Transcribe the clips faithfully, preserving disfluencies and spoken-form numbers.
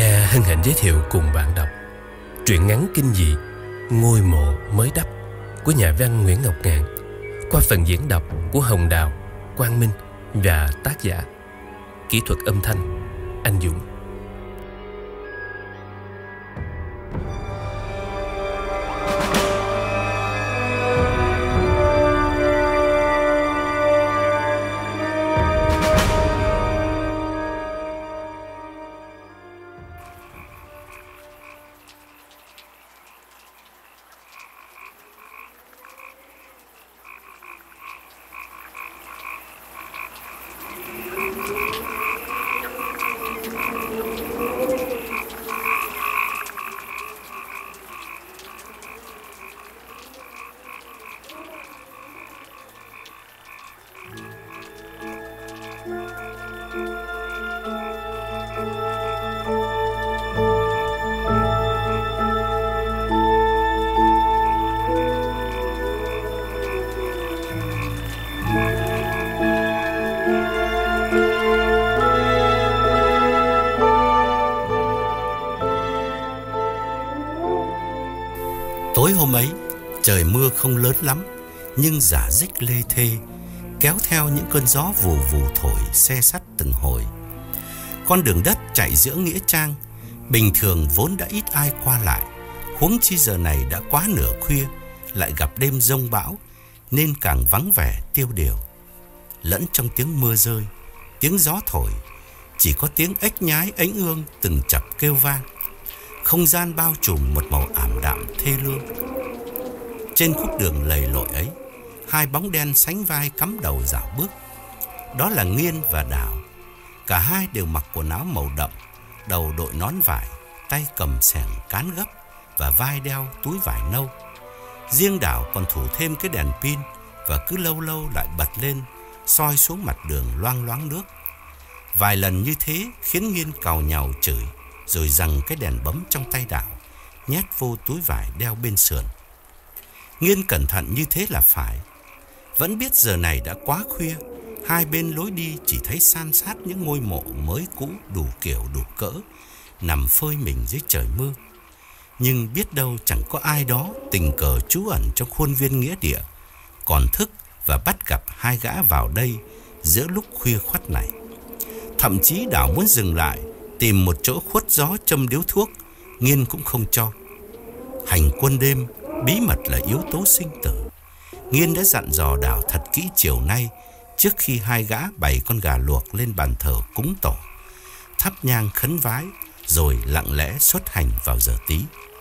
Nhà hân hạnh giới thiệu cùng bạn đọc truyện ngắn kinh dị Ngôi mộ mới đắp của nhà văn Nguyễn Ngọc Ngạn qua phần diễn đọc của Hồng Đào, Quang Minh và tác giả. Kỹ thuật âm thanh Anh Dũng. Tối hôm ấy, trời mưa không lớn lắm, nhưng rả rích lê thê, kéo theo những cơn gió vù vù thổi xe sắt từng hồi. Con đường đất chạy giữa nghĩa trang, bình thường vốn đã ít ai qua lại, huống chi giờ này đã quá nửa khuya, lại gặp đêm giông bão, nên càng vắng vẻ tiêu điều. Lẫn trong tiếng mưa rơi, tiếng gió thổi, chỉ có tiếng ếch nhái ánh ương từng chập kêu vang. Không gian bao trùm một màu ảm đạm thê lương. Trên khúc đường lầy lội ấy, hai bóng đen sánh vai cắm đầu dạo bước. Đó là Nghiên và Đào. Cả hai đều mặc quần áo màu đậm, đầu đội nón vải, tay cầm xẻng cán gấp và vai đeo túi vải nâu. Riêng Đào còn thủ thêm cái đèn pin và cứ lâu lâu lại bật lên, soi xuống mặt đường loang loáng nước. Vài lần như thế khiến Nghiên càu nhàu chửi, rồi giằng cái đèn bấm trong tay Đào, nhét vô túi vải đeo bên sườn. Nghiên cẩn thận như thế là phải. Vẫn biết giờ này đã quá khuya, hai bên lối đi chỉ thấy san sát những ngôi mộ mới cũ đủ kiểu đủ cỡ, nằm phơi mình dưới trời mưa. Nhưng biết đâu chẳng có ai đó tình cờ trú ẩn trong khuôn viên nghĩa địa, còn thức và bắt gặp hai gã vào đây giữa lúc khuya khoắt này. Thậm chí Đào muốn dừng lại, tìm một chỗ khuất gió châm điếu thuốc, Nghiên cũng không cho. Hành quân đêm, bí mật là yếu tố sinh tử. Nghiên đã dặn dò Đào thật kỹ chiều nay, trước khi hai gã bày con gà luộc lên bàn thờ cúng tổ, thắp nhang khấn vái, rồi lặng lẽ xuất hành vào giờ tí.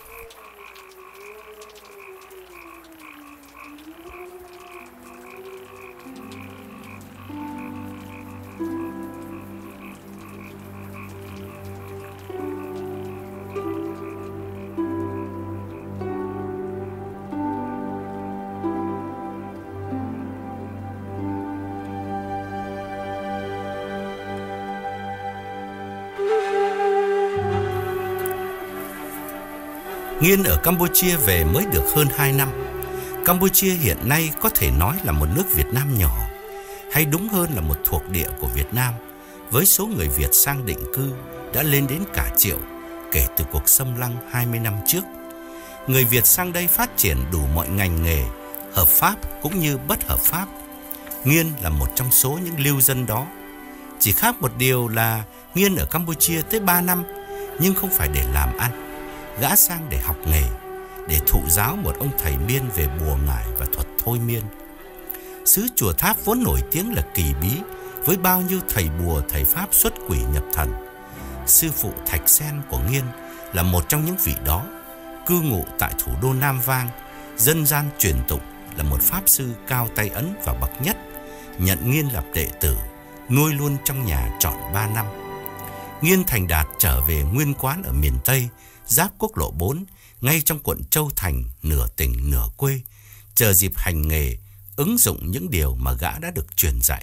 Nghiên ở Campuchia về mới được hơn hai năm. Campuchia hiện nay có thể nói là một nước Việt Nam nhỏ, hay đúng hơn là một thuộc địa của Việt Nam, với số người Việt sang định cư đã lên đến cả triệu kể từ cuộc xâm lăng hai mươi năm trước. Người Việt sang đây phát triển đủ mọi ngành nghề, hợp pháp cũng như bất hợp pháp. Nghiên là một trong số những lưu dân đó. Chỉ khác một điều là Nghiên ở Campuchia tới ba năm, nhưng không phải để làm ăn. Gã sang để học nghề, để thụ giáo một ông thầy Miên về bùa ngải và thuật thôi miên. Xứ Chùa Tháp vốn nổi tiếng là kỳ bí, với bao nhiêu thầy bùa thầy pháp xuất quỷ nhập thần. Sư phụ Thạch Sen của Nghiên là một trong những vị đó, cư ngụ tại thủ đô Nam Vang, dân gian truyền tụng là một pháp sư cao tay ấn và bậc nhất, nhận Nghiên làm đệ tử, nuôi luôn trong nhà trọn ba năm. Nghiên thành đạt trở về nguyên quán ở miền Tây, giáp quốc lộ bốn, ngay trong quận Châu Thành, nửa tỉnh nửa quê, chờ dịp hành nghề, ứng dụng những điều mà gã đã được truyền dạy.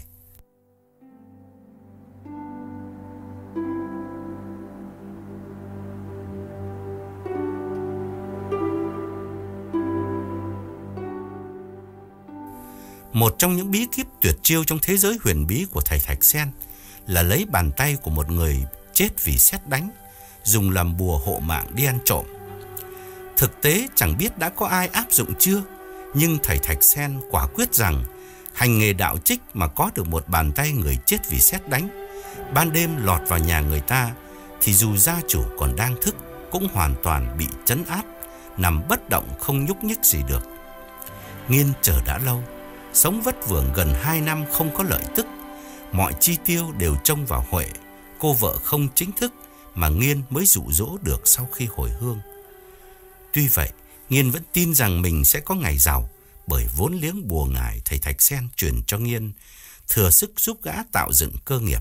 Một trong những bí kíp tuyệt chiêu trong thế giới huyền bí của thầy Thạch Sen là lấy bàn tay của một người chết vì sét đánh, dùng làm bùa hộ mạng đi ăn trộm. Thực tế chẳng biết đã có ai áp dụng chưa, nhưng thầy Thạch Sen quả quyết rằng hành nghề đạo trích mà có được một bàn tay người chết vì sét đánh, ban đêm lọt vào nhà người ta, thì dù gia chủ còn đang thức cũng hoàn toàn bị trấn áp, nằm bất động không nhúc nhích gì được. Nghiên chờ đã lâu, sống vất vưởng gần hai năm không có lợi tức, mọi chi tiêu đều trông vào Huệ, cô vợ không chính thức mà Nghiên mới dụ dỗ được sau khi hồi hương. Tuy vậy, Nghiên vẫn tin rằng mình sẽ có ngày giàu, bởi vốn liếng bùa ngải thầy Thạch Sen truyền cho Nghiên thừa sức giúp gã tạo dựng cơ nghiệp.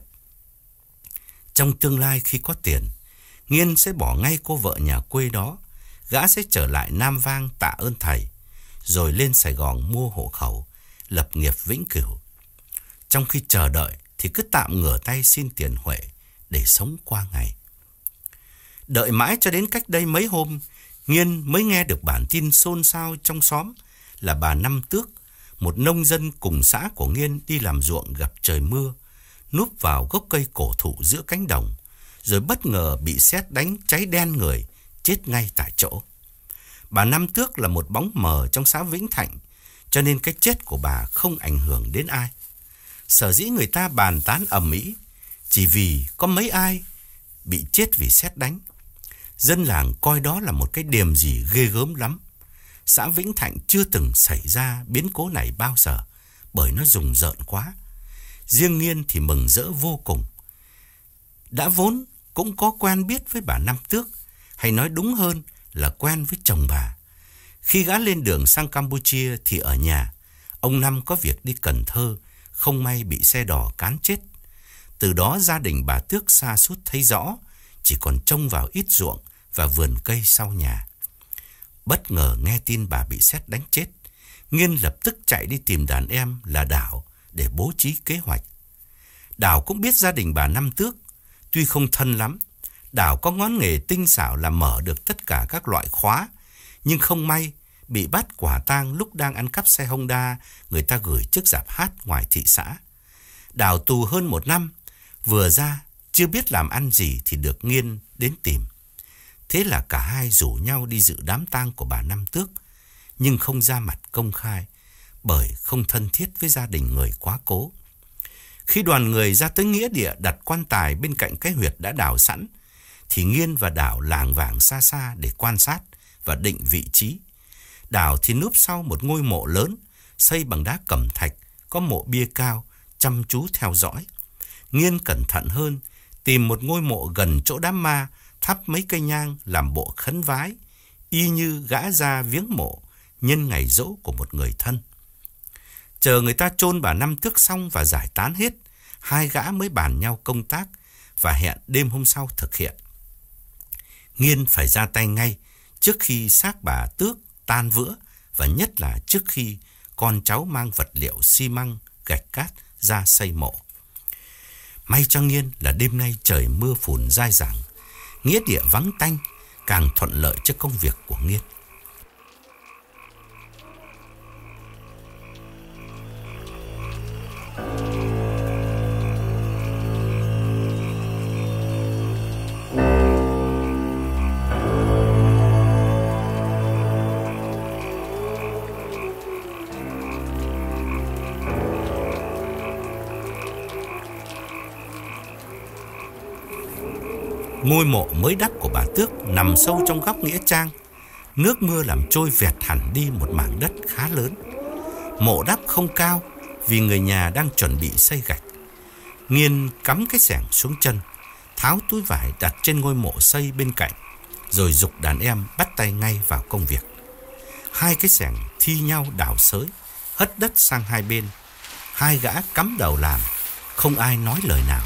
Trong tương lai khi có tiền, Nghiên sẽ bỏ ngay cô vợ nhà quê đó, gã sẽ trở lại Nam Vang tạ ơn thầy, rồi lên Sài Gòn mua hộ khẩu, lập nghiệp vĩnh cửu. Trong khi chờ đợi thì cứ tạm ngửa tay xin tiền Huệ để sống qua ngày. Đợi mãi cho đến cách đây mấy hôm, Nghiên mới nghe được bản tin xôn xao trong xóm là bà Năm Tước, một nông dân cùng xã của Nghiên đi làm ruộng gặp trời mưa, núp vào gốc cây cổ thụ giữa cánh đồng, rồi bất ngờ bị sét đánh cháy đen người, chết ngay tại chỗ. Bà Năm Tước là một bóng mờ trong xã Vĩnh Thạnh, cho nên cái chết của bà không ảnh hưởng đến ai. Sở dĩ người ta bàn tán ầm ĩ chỉ vì có mấy ai bị chết vì sét đánh. Dân làng coi đó là một cái điềm gì ghê gớm lắm. Xã Vĩnh Thạnh chưa từng xảy ra biến cố này bao giờ, bởi nó rùng rợn quá. Riêng Nghiên thì mừng rỡ vô cùng. Đã vốn cũng có quen biết với bà Năm Tước, hay nói đúng hơn là quen với chồng bà. Khi gã lên đường sang Campuchia thì ở nhà, ông Năm có việc đi Cần Thơ, không may bị xe đò cán chết. Từ đó gia đình bà Tước sa sút thấy rõ, chỉ còn trông vào ít ruộng và vườn cây sau nhà. Bất ngờ nghe tin bà bị sét đánh chết, Nghiên lập tức chạy đi tìm đàn em là Đảo để bố trí kế hoạch. Đảo cũng biết gia đình bà Năm Tước, tuy không thân lắm. Đảo có ngón nghề tinh xảo là mở được tất cả các loại khóa, nhưng không may bị bắt quả tang lúc đang ăn cắp xe Honda người ta gửi trước rạp hát ngoài thị xã. Đảo tù hơn một năm, vừa ra chưa biết làm ăn gì thì được Nghiên đến tìm. Thế là cả hai rủ nhau đi dự đám tang của bà Năm Tước, nhưng không ra mặt công khai, bởi không thân thiết với gia đình người quá cố. Khi đoàn người ra tới nghĩa địa đặt quan tài bên cạnh cái huyệt đã đào sẵn, thì Nghiên và Đảo lảng vảng xa xa để quan sát và định vị trí. Đảo thì núp sau một ngôi mộ lớn, xây bằng đá cẩm thạch, có mộ bia cao, chăm chú theo dõi. Nghiên cẩn thận hơn, tìm một ngôi mộ gần chỗ đám ma, thắp mấy cây nhang làm bộ khấn vái, y như gã ra viếng mộ nhân ngày giỗ của một người thân. Chờ người ta chôn bà Năm Tước xong và giải tán hết, hai gã mới bàn nhau công tác và hẹn đêm hôm sau thực hiện. Nghiên phải ra tay ngay trước khi xác bà Tước tan vữa, và nhất là trước khi con cháu mang vật liệu xi măng, gạch cát ra xây mộ. May cho Nghiên là đêm nay trời mưa phùn dai dẳng, nghĩa địa vắng tanh, càng thuận lợi cho công việc của Nghiên. Ngôi mộ mới đắp của bà Tước nằm sâu trong góc nghĩa trang. Nước mưa làm trôi vẹt hẳn đi một mảng đất khá lớn. Mộ đắp không cao vì người nhà đang chuẩn bị xây gạch. Nghiên cắm cái xẻng xuống chân, tháo túi vải đặt trên ngôi mộ xây bên cạnh, rồi giục đàn em bắt tay ngay vào công việc. Hai cái xẻng thi nhau đào xới, hất đất sang hai bên. Hai gã cắm đầu làm, không ai nói lời nào.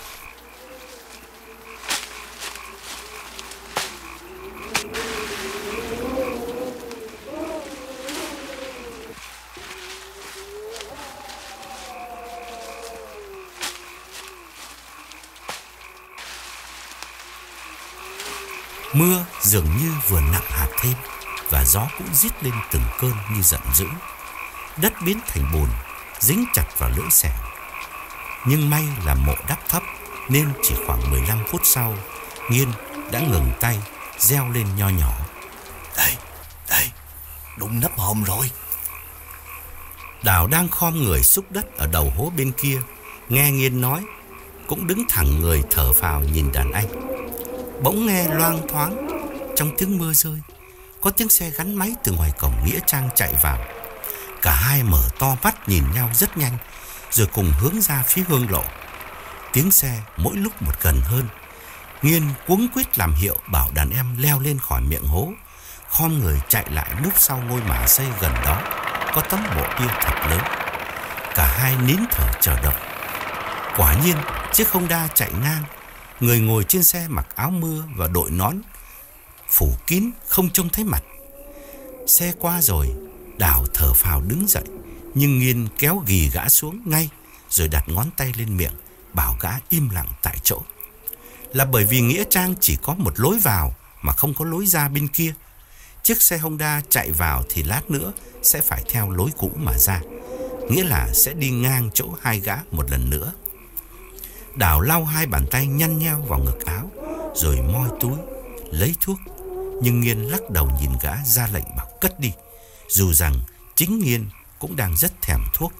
Mưa dường như vừa nặng hạt thêm, và gió cũng rít lên từng cơn như giận dữ. Đất biến thành bùn, dính chặt vào lưỡi xẻng. Nhưng may là mộ đắp thấp, nên chỉ khoảng mười lăm phút sau, Nghiên đã ngừng tay, reo lên nho nhỏ. Đây, đây, đụng nắp hòm rồi. Đào đang khom người xúc đất ở đầu hố bên kia, nghe Nghiên nói, cũng đứng thẳng người thở phào nhìn đàn anh. Bỗng nghe loang thoáng trong tiếng mưa rơi, có tiếng xe gắn máy từ ngoài cổng nghĩa trang chạy vào. Cả hai mở to mắt nhìn nhau rất nhanh, rồi cùng hướng ra phía hương lộ. Tiếng xe mỗi lúc một gần hơn. Nghiên cuống quýt làm hiệu bảo đàn em leo lên khỏi miệng hố, khom người chạy lại núp sau ngôi mả xây gần đó, có tấm mộ bia thật lớn. Cả hai nín thở chờ đợi. Quả nhiên chiếc Honda chạy ngang. Người ngồi trên xe mặc áo mưa và đội nón phủ kín, không trông thấy mặt. Xe qua rồi, Đào thở phào đứng dậy, nhưng Nghiên kéo ghì gã xuống ngay, rồi đặt ngón tay lên miệng, bảo gã im lặng tại chỗ. Là bởi vì nghĩa trang chỉ có một lối vào mà không có lối ra bên kia. Chiếc xe Honda chạy vào thì lát nữa sẽ phải theo lối cũ mà ra, nghĩa là sẽ đi ngang chỗ hai gã một lần nữa. Đào lau hai bàn tay nhăn nheo vào ngực áo, rồi moi túi lấy thuốc, nhưng Nghiên lắc đầu nhìn gã, ra lệnh bảo cất đi, dù rằng chính Nghiên cũng đang rất thèm thuốc.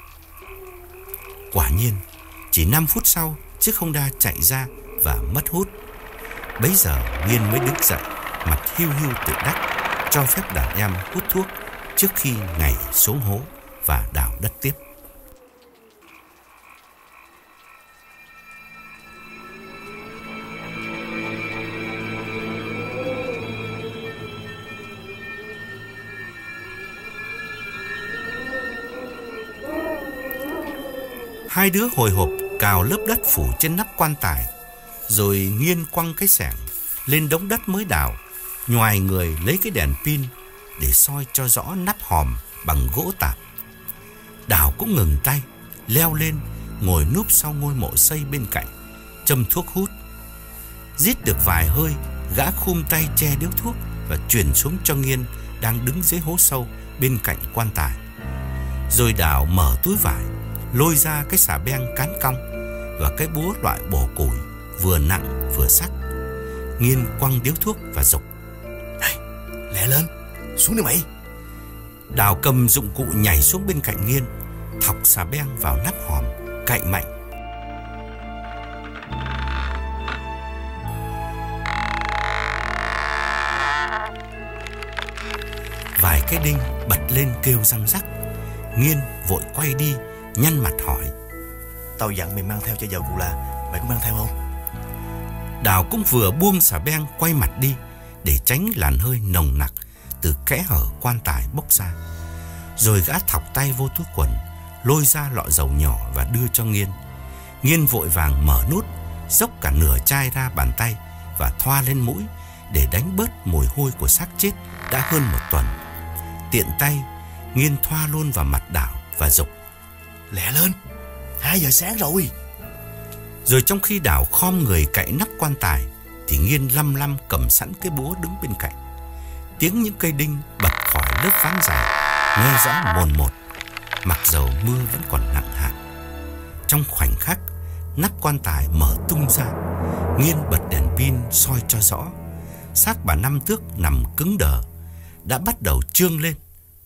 Quả nhiên, chỉ năm phút sau, chiếc Honda chạy ra và mất hút. Bấy giờ Nghiên mới đứng dậy, mặt hiu hiu tự đắc, cho phép đàn em hút thuốc trước khi nhảy xuống hố và đào đất tiếp. Hai đứa hồi hộp cào lớp đất phủ trên nắp quan tài, rồi Nghiên quăng cái xẻng lên đống đất mới đào, nhoài người lấy cái đèn pin để soi cho rõ nắp hòm bằng gỗ tạp. Đào cũng ngừng tay, leo lên, ngồi núp sau ngôi mộ xây bên cạnh, châm thuốc hút. Rít được vài hơi, gã khum tay che điếu thuốc và truyền xuống cho Nghiên đang đứng dưới hố sâu bên cạnh quan tài. Rồi Đào mở túi vải, lôi ra cái xà beng cán cong và cái búa loại bổ củi, vừa nặng vừa sắc. Nghiên quăng điếu thuốc và dục: Hey, lẹ lên, xuống đi mày. Đào cầm dụng cụ nhảy xuống bên cạnh Nghiên, thọc xà beng vào nắp hòm, cạy mạnh. Vài cái đinh bật lên kêu răng rắc. Nghiên vội quay đi, nhăn mặt hỏi: Tao dặn mày mang theo chai dầu cụ là, mày có mang theo không? Đào cũng vừa buông xà beng quay mặt đi, để tránh làn hơi nồng nặc từ kẽ hở quan tài bốc ra. Rồi gã thọc tay vô túi quần, lôi ra lọ dầu nhỏ và đưa cho Nghiên. Nghiên vội vàng mở nút, dốc cả nửa chai ra bàn tay và thoa lên mũi để đánh bớt mùi hôi của xác chết đã hơn một tuần. Tiện tay, Nghiên thoa luôn vào mặt Đào và dục: Lẹ lên, hai giờ sáng rồi. Rồi trong khi Đào khom người cạy nắp quan tài, thì Nghiên lăm lăm cầm sẵn cái búa đứng bên cạnh. Tiếng những cây đinh bật khỏi lớp ván dày nghe rõ mồn một, mặc dầu mưa vẫn còn nặng hạt. Trong khoảnh khắc, nắp quan tài mở tung ra. Nghiên bật đèn pin soi cho rõ. Xác bà Năm Tước nằm cứng đờ, đã bắt đầu trương lên.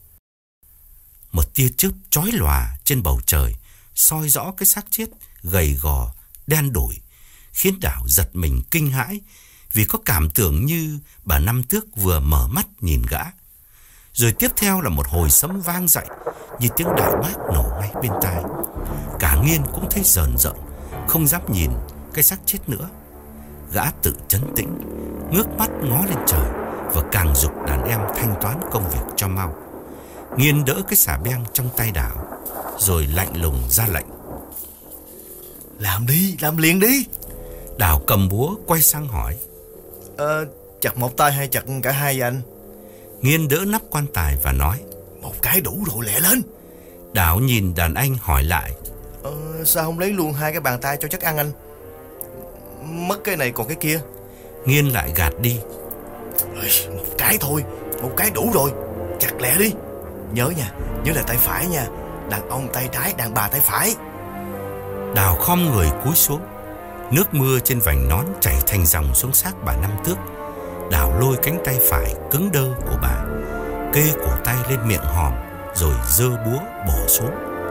Một tia chớp chói lòa trên bầu trời soi rõ cái xác chết gầy gò, đen đủi, khiến Đào giật mình kinh hãi, vì có cảm tưởng như bà Năm Tước vừa mở mắt nhìn gã. Rồi tiếp theo là một hồi sấm vang dậy như tiếng đại bác nổ ngay bên tai. Cả Nghiên cũng thấy rờn rợn, không dám nhìn cái xác chết nữa. Gã tự trấn tĩnh, ngước mắt ngó lên trời và càng giục đàn em thanh toán công việc cho mau. Nghiên đỡ cái xà beng trong tay Đào, rồi lạnh lùng ra lệnh: Làm đi, làm liền đi. Đào cầm búa quay sang hỏi: Ờ, chặt một tay hay chặt cả hai vậy anh? Nghiên đỡ nắp quan tài và nói: Một cái đủ rồi, lẹ lên. Đào nhìn đàn anh hỏi lại: Ờ, sao không lấy luôn hai cái bàn tay cho chắc ăn anh? Mất cái này còn cái kia. Nghiên lại gạt đi: Một cái thôi, một cái đủ rồi, chặt lẹ đi. Nhớ nha, nhớ là tay phải nha. Đàn ông tay trái, đàn bà tay phải. Đào khom người cúi xuống. Nước mưa trên vành nón chảy thành dòng xuống xác bà Năm Tước. Đào lôi cánh tay phải cứng đơ của bà, kê cổ tay lên miệng hòm, rồi giơ búa bổ xuống.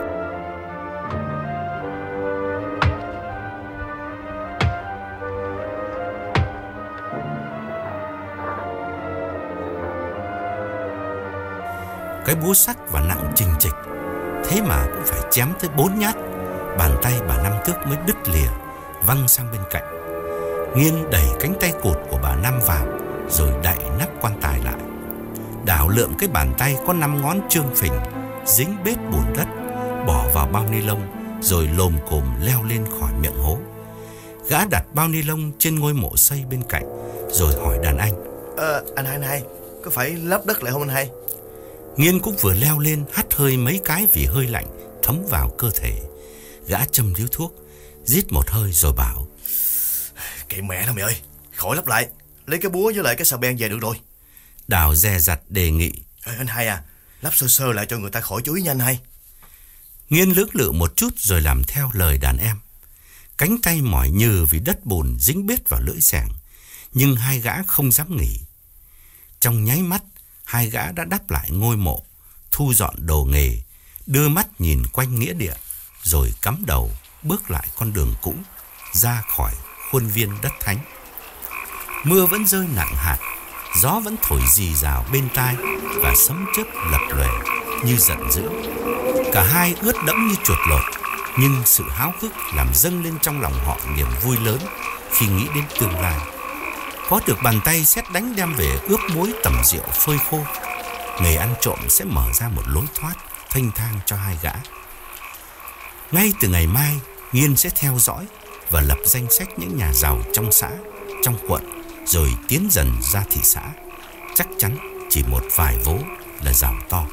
Cái búa sắc và nặng trình trịch, thế mà cũng phải chém tới bốn nhát, bàn tay bà Năm Tước mới đứt lìa, văng sang bên cạnh. Nghiên đẩy cánh tay cụt của bà Năm vào, rồi đậy nắp quan tài lại. Đào lượm cái bàn tay có năm ngón trương phình, dính bết bùn đất, bỏ vào bao ni lông, rồi lồm cồm leo lên khỏi miệng hố. Gã đặt bao ni lông trên ngôi mộ xây bên cạnh, rồi hỏi đàn anh: Ờ, anh hai, anh hai, có phải lấp đất lại không anh hai? Nghiên cũng vừa leo lên, hắt hơi mấy cái vì hơi lạnh thấm vào cơ thể. Gã châm điếu thuốc, rít một hơi rồi bảo: Kệ mẹ nó mày ơi, khỏi lấp lại, lấy cái búa với lại cái xà beng về được rồi. Đào dè dặt đề nghị: Ê, anh hai à, lắp sơ sơ lại cho người ta khỏi chú ý nha anh hai. Nghiên lưỡng lự một chút rồi làm theo lời đàn em. Cánh tay mỏi nhừ vì đất bùn dính bết vào lưỡi xẻng, nhưng hai gã không dám nghỉ. Trong nháy mắt, hai gã đã đắp lại ngôi mộ, thu dọn đồ nghề, đưa mắt nhìn quanh nghĩa địa, rồi cắm đầu bước lại con đường cũ ra khỏi khuôn viên đất thánh. Mưa vẫn rơi nặng hạt, gió vẫn thổi rì rào bên tai và sấm chớp lập lòe như giận dữ. Cả hai ướt đẫm như chuột lột, nhưng sự háo hức làm dâng lên trong lòng họ niềm vui lớn khi nghĩ đến tương lai. Có được bàn tay sét đánh đem về ướp muối tẩm rượu phơi khô, nghề ăn trộm sẽ mở ra một lối thoát thênh thang cho hai gã. Ngay từ ngày mai, Nghiên sẽ theo dõi và lập danh sách những nhà giàu trong xã, trong quận, rồi tiến dần ra thị xã. Chắc chắn chỉ một vài vố là giàu to.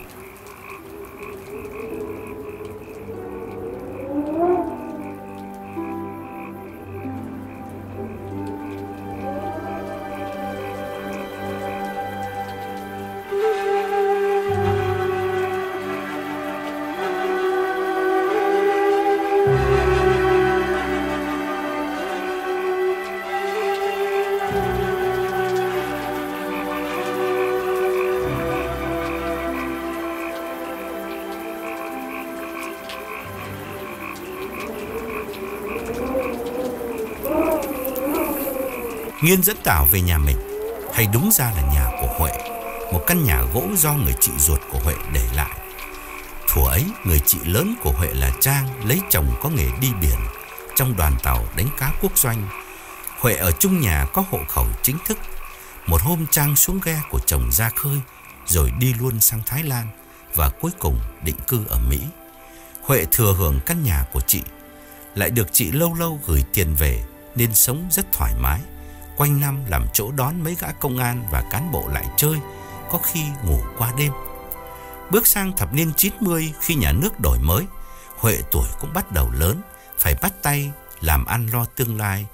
Nghiên dẫn Tảo về nhà mình, hay đúng ra là nhà của Huệ, một căn nhà gỗ do người chị ruột của Huệ để lại. Thuở ấy, người chị lớn của Huệ là Trang lấy chồng có nghề đi biển trong đoàn tàu đánh cá quốc doanh. Huệ ở chung nhà có hộ khẩu chính thức. Một hôm Trang xuống ghe của chồng ra khơi, rồi đi luôn sang Thái Lan và cuối cùng định cư ở Mỹ. Huệ thừa hưởng căn nhà của chị, lại được chị lâu lâu gửi tiền về nên sống rất thoải mái. Quanh năm làm chỗ đón mấy gã công an và cán bộ lại chơi, có khi ngủ qua đêm. Bước sang thập niên chín mươi, khi nhà nước đổi mới, Huệ tuổi cũng bắt đầu lớn, phải bắt tay làm ăn lo tương lai.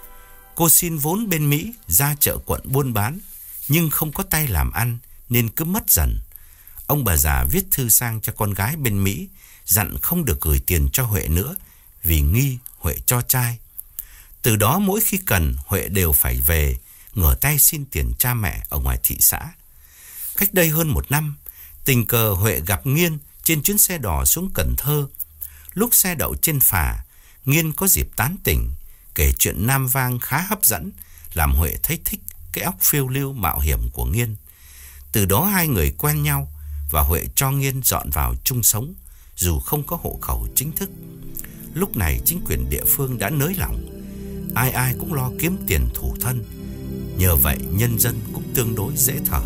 Cô xin vốn bên Mỹ ra chợ quận buôn bán, nhưng không có tay làm ăn nên cứ mất dần. Ông bà già viết thư sang cho con gái bên Mỹ, dặn không được gửi tiền cho Huệ nữa vì nghi Huệ cho trai. Từ đó mỗi khi cần, Huệ đều phải về ngửa tay xin tiền cha mẹ ở ngoài thị xã. Cách đây hơn một năm, tình cờ Huệ gặp Nghiên trên chuyến xe đò xuống Cần Thơ. Lúc xe đậu trên phà, Nghiên có dịp tán tỉnh, kể chuyện nam vang khá hấp dẫn, làm Huệ thấy thích cái óc phiêu lưu mạo hiểm của Nghiên. Từ đó hai người quen nhau và Huệ cho Nghiên dọn vào chung sống, dù không có hộ khẩu chính thức. Lúc này chính quyền địa phương đã nới lỏng, ai ai cũng lo kiếm tiền thủ thân. Nhờ vậy nhân dân cũng tương đối dễ thở.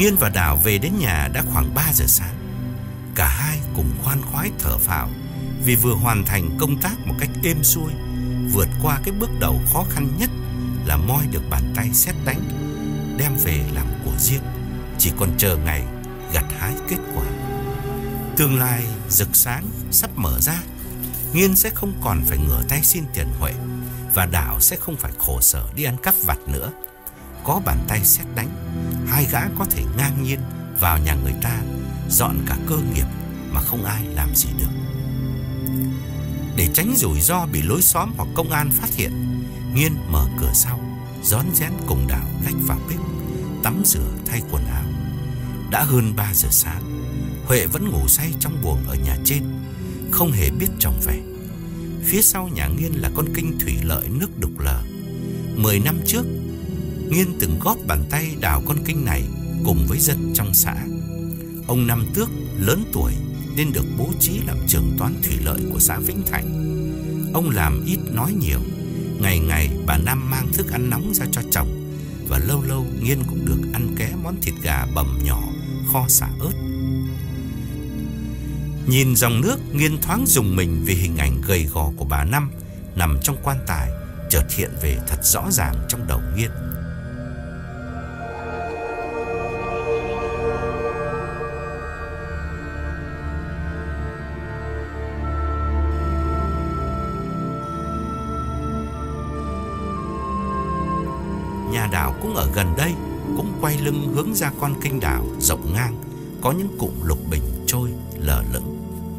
Nghiên và Đào về đến nhà đã khoảng ba giờ sáng. Cả hai cùng khoan khoái thở phào vì vừa hoàn thành công tác một cách êm xuôi, vượt qua cái bước đầu khó khăn nhất là moi được bàn tay sét đánh, đem về làm của riêng, chỉ còn chờ ngày gặt hái kết quả. Tương lai rực sáng sắp mở ra. Nghiên sẽ không còn phải ngửa tay xin tiền Huệ, và Đào sẽ không phải khổ sở đi ăn cắp vặt nữa. Có bàn tay sét đánh, hai gã có thể ngang nhiên vào nhà người ta, dọn cả cơ nghiệp mà không ai làm gì được. Để tránh rủi ro bị lối xóm hoặc công an phát hiện, Nghiên mở cửa sau, rón rén cùng Đào lách vào bếp, tắm rửa thay quần áo. Đã hơn ba giờ sáng, Huệ vẫn ngủ say trong buồng ở nhà trên, không hề biết chồng về. Phía sau nhà Nghiên là con kênh thủy lợi nước đục lờ. Mười năm trước, Nghiên từng góp bàn tay đào con kênh này cùng với dân trong xã. Ông Năm Tước lớn tuổi nên được bố trí làm trưởng toán thủy lợi của xã Vĩnh Thành. Ông làm ít nói nhiều. Ngày ngày bà Năm mang thức ăn nóng ra cho chồng, và lâu lâu Nghiên cũng được ăn ké món thịt gà bầm nhỏ kho xả ớt. Nhìn dòng nước, Nghiên thoáng rùng mình vì hình ảnh gầy gò của bà Năm nằm trong quan tài chợt hiện về thật rõ ràng trong đầu Nghiên. Nhà Đào cũng ở gần đây, cũng quay lưng hướng ra con kênh đào rộng ngang, có những cụm lục bình trôi lờ lững.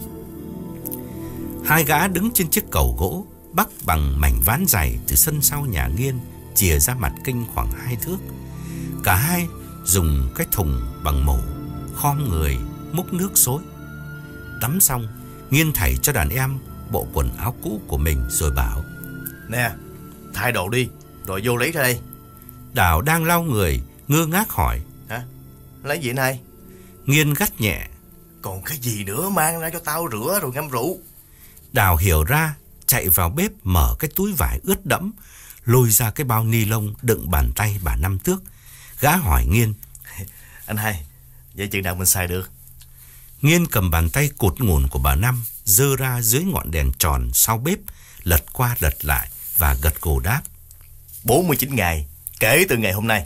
Hai gã đứng trên chiếc cầu gỗ bắc bằng mảnh ván dày từ sân sau nhà Nghiên chìa ra mặt kênh khoảng hai thước. Cả hai dùng cái thùng bằng mổ khom người múc nước xối. Tắm xong, Nghiên thảy cho đàn em bộ quần áo cũ của mình rồi bảo: Nè, thay đồ đi, rồi vô lấy ra đây. Đào đang lau người, ngơ ngác hỏi: Hả? Lấy gì này? Nghiên gắt nhẹ: Còn cái gì nữa, mang ra cho tao rửa rồi ngâm rượu. Đào hiểu ra, chạy vào bếp mở cái túi vải ướt đẫm, lôi ra cái bao ni lông đựng bàn tay bà Năm Tước. Gã hỏi Nghiên: Anh hai, vậy chừng nào mình xài được? Nghiên cầm bàn tay cụt ngủn của bà Năm giơ ra dưới ngọn đèn tròn sau bếp, lật qua lật lại và gật gù đáp: bốn mươi chín ngày kể từ ngày hôm nay.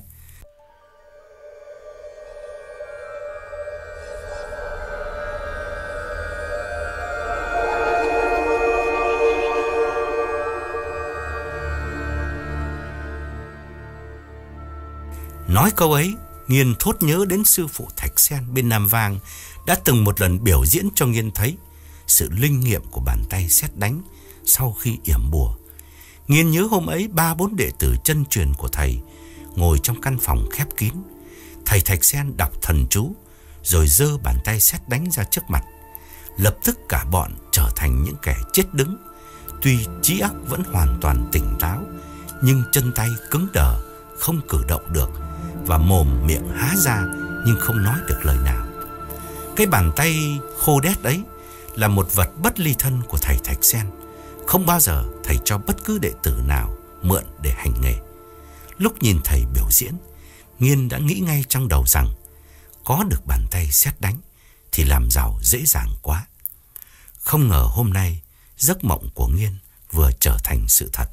Nói câu ấy, Nghiên thốt nhớ đến sư phụ Thạch Sen bên Nam Vang đã từng một lần biểu diễn cho Nghiên thấy sự linh nghiệm của bàn tay sét đánh sau khi yểm bùa. Nghiên nhớ hôm ấy ba bốn đệ tử chân truyền của thầy ngồi trong căn phòng khép kín. Thầy Thạch Sen đọc thần chú rồi giơ bàn tay sét đánh ra trước mặt. Lập tức cả bọn trở thành những kẻ chết đứng. Tuy trí óc vẫn hoàn toàn tỉnh táo, nhưng chân tay cứng đờ, không cử động được, và mồm miệng há ra nhưng không nói được lời nào. Cái bàn tay khô đét ấy là một vật bất ly thân của thầy Thạch Sen. Không bao giờ thầy cho bất cứ đệ tử nào mượn để hành nghề. Lúc nhìn thầy biểu diễn, Nghiên đã nghĩ ngay trong đầu rằng có được bàn tay sét đánh thì làm giàu dễ dàng quá. Không ngờ hôm nay giấc mộng của Nghiên vừa trở thành sự thật.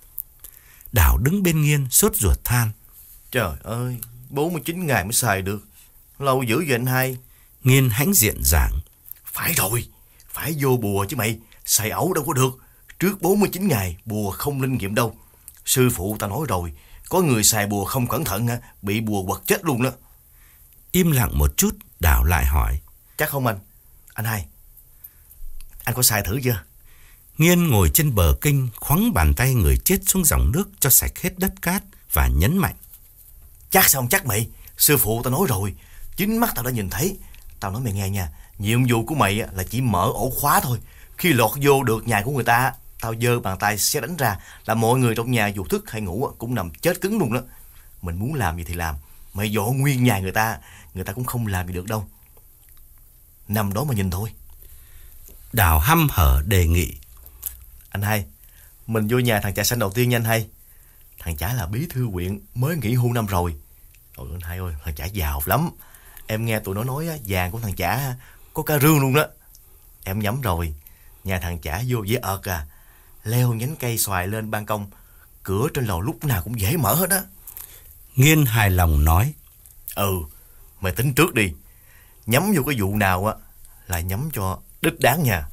Đào đứng bên Nghiên sốt ruột than: Trời ơi, bốn mươi chín ngày mới xài được, lâu dữ vậy anh hai. Nghiên hãnh diện giảng: Phải rồi, phải vô bùa chứ mày, xài ẩu đâu có được. Trước bốn mươi chín ngày bùa không linh nghiệm đâu. Sư phụ ta nói rồi, có người xài bùa không cẩn thận bị bùa quật chết luôn đó. Im lặng một chút, Đào lại hỏi: Chắc không anh? Anh hai, anh có xài thử chưa? Nghiên ngồi trên bờ kênh khoắng bàn tay người chết xuống dòng nước cho sạch hết đất cát và nhấn mạnh: Chắc sao không chắc mày, sư phụ tao nói rồi, chính mắt tao đã nhìn thấy. Tao nói mày nghe nha, nhiệm vụ của mày là chỉ mở ổ khóa thôi. Khi lọt vô được nhà của người ta, tao giơ bàn tay sẽ đánh ra là mọi người trong nhà dù thức hay ngủ cũng nằm chết cứng luôn đó. Mình muốn làm gì thì làm, mày dỗ nguyên nhà người ta, người ta cũng không làm gì được đâu. Nằm đó mà nhìn thôi. Đào hăm hở đề nghị: Anh hai, mình vô nhà thằng chả xanh đầu tiên nha anh hai. Thằng chả là bí thư huyện, mới nghỉ hưu năm rồi. Ôi anh hai ơi, thằng chả giàu lắm. Em nghe tụi nó nói á, vàng của thằng Chả có cả rương luôn đó. Em nhắm rồi. Nhà thằng Chả vô dễ ợt à. Leo nhánh cây xoài lên ban công, cửa trên lầu lúc nào cũng dễ mở hết á. Nghiên hài lòng nói: Ừ, mày tính trước đi. Nhắm vô cái vụ nào á là nhắm cho đích đáng nha.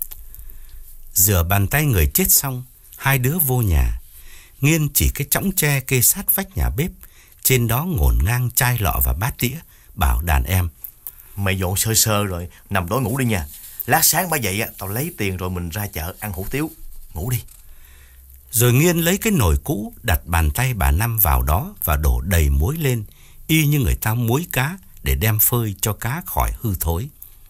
Rửa bàn tay người chết xong, hai đứa vô nhà. Nghiên chỉ cái chõng tre kê sát vách nhà bếp, trên đó ngổn ngang chai lọ và bát đĩa, bảo đàn em: Mày dọn sơ sơ rồi nằm đó ngủ đi nha. Lát sáng bà dậy á, tao lấy tiền rồi mình ra chợ ăn hủ tiếu. Ngủ đi. Rồi Nghiên lấy cái nồi cũ, đặt bàn tay bà Năm vào đó và đổ đầy muối lên, y như người ta muối cá để đem phơi cho cá khỏi hư thối.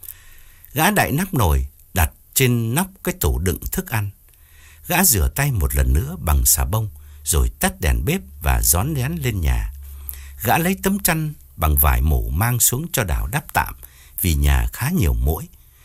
Gã đậy nắp nồi, đặt trên nóc cái tủ đựng thức ăn. Gã rửa tay một lần nữa bằng xà bông, rồi tắt đèn bếp và rón rén lên nhà. Gã lấy tấm chăn bằng vải mủ mang xuống cho Đào đắp tạm, vì nhà khá nhiều muỗi.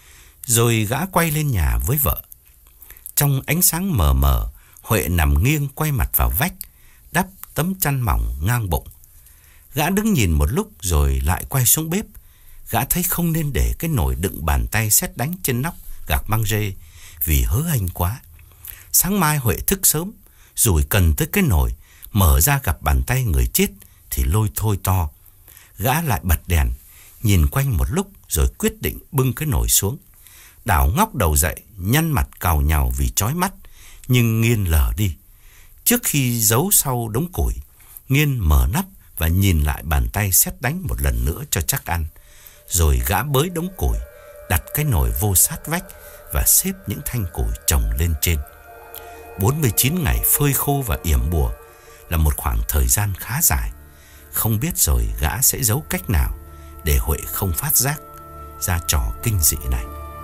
Rồi gã quay lên nhà với vợ. Trong ánh sáng mờ mờ, Huệ nằm nghiêng quay mặt vào vách, đắp tấm chăn mỏng ngang bụng. Gã đứng nhìn một lúc rồi lại quay xuống bếp. Gã thấy không nên để cái nồi đựng bàn tay sét đánh trên nóc gạc măng rê, vì hớ hênh quá. Sáng mai Huệ thức sớm, rồi cần tới cái nồi, mở ra gặp bàn tay người chết thì lôi thôi to. Gã lại bật đèn, nhìn quanh một lúc rồi quyết định bưng cái nồi xuống. Đào ngóc đầu dậy, nhăn mặt càu nhàu vì chói mắt, nhưng Nghiên lờ đi. Trước khi giấu sau đống củi, Nghiên mở nắp và nhìn lại bàn tay sét đánh một lần nữa cho chắc ăn. Rồi gã bới đống củi, đặt cái nồi vô sát vách và xếp những thanh củi chồng lên trên. bốn mươi chín ngày phơi khô và yểm bùa là một khoảng thời gian khá dài. Không biết rồi gã sẽ giấu cách nào để Huệ không phát giác ra trò kinh dị này.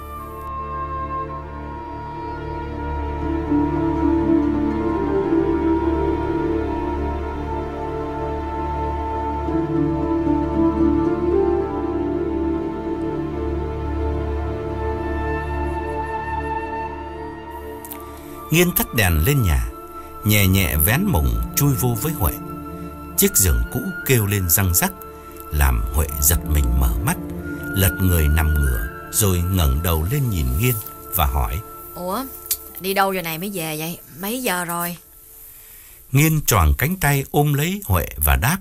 Nghiên tắt đèn lên nhà, nhẹ nhẹ vén mùng chui vô với Huệ. Chiếc giường cũ kêu lên răng rắc, làm Huệ giật mình mở mắt, lật người nằm ngửa, rồi ngẩng đầu lên nhìn Nghiên và hỏi: Ủa, đi đâu giờ này mới về vậy? Mấy giờ rồi? Nghiên choàng cánh tay ôm lấy Huệ và đáp: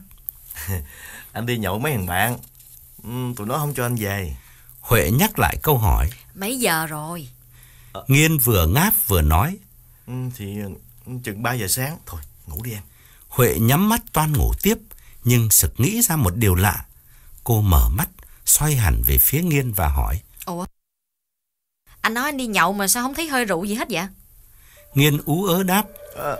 Anh đi nhậu mấy thằng bạn, ừ, tụi nó không cho anh về. Huệ nhắc lại câu hỏi: Mấy giờ rồi? Nghiên vừa ngáp vừa nói: ừ, Thì chừng ba giờ sáng. Thôi ngủ đi em. Huệ nhắm mắt toan ngủ tiếp, nhưng sực nghĩ ra một điều lạ. Cô mở mắt, xoay hẳn về phía Nghiên và hỏi: Ủa, anh nói anh đi nhậu mà sao không thấy hơi rượu gì hết vậy? Nghiên ú ớ đáp: à,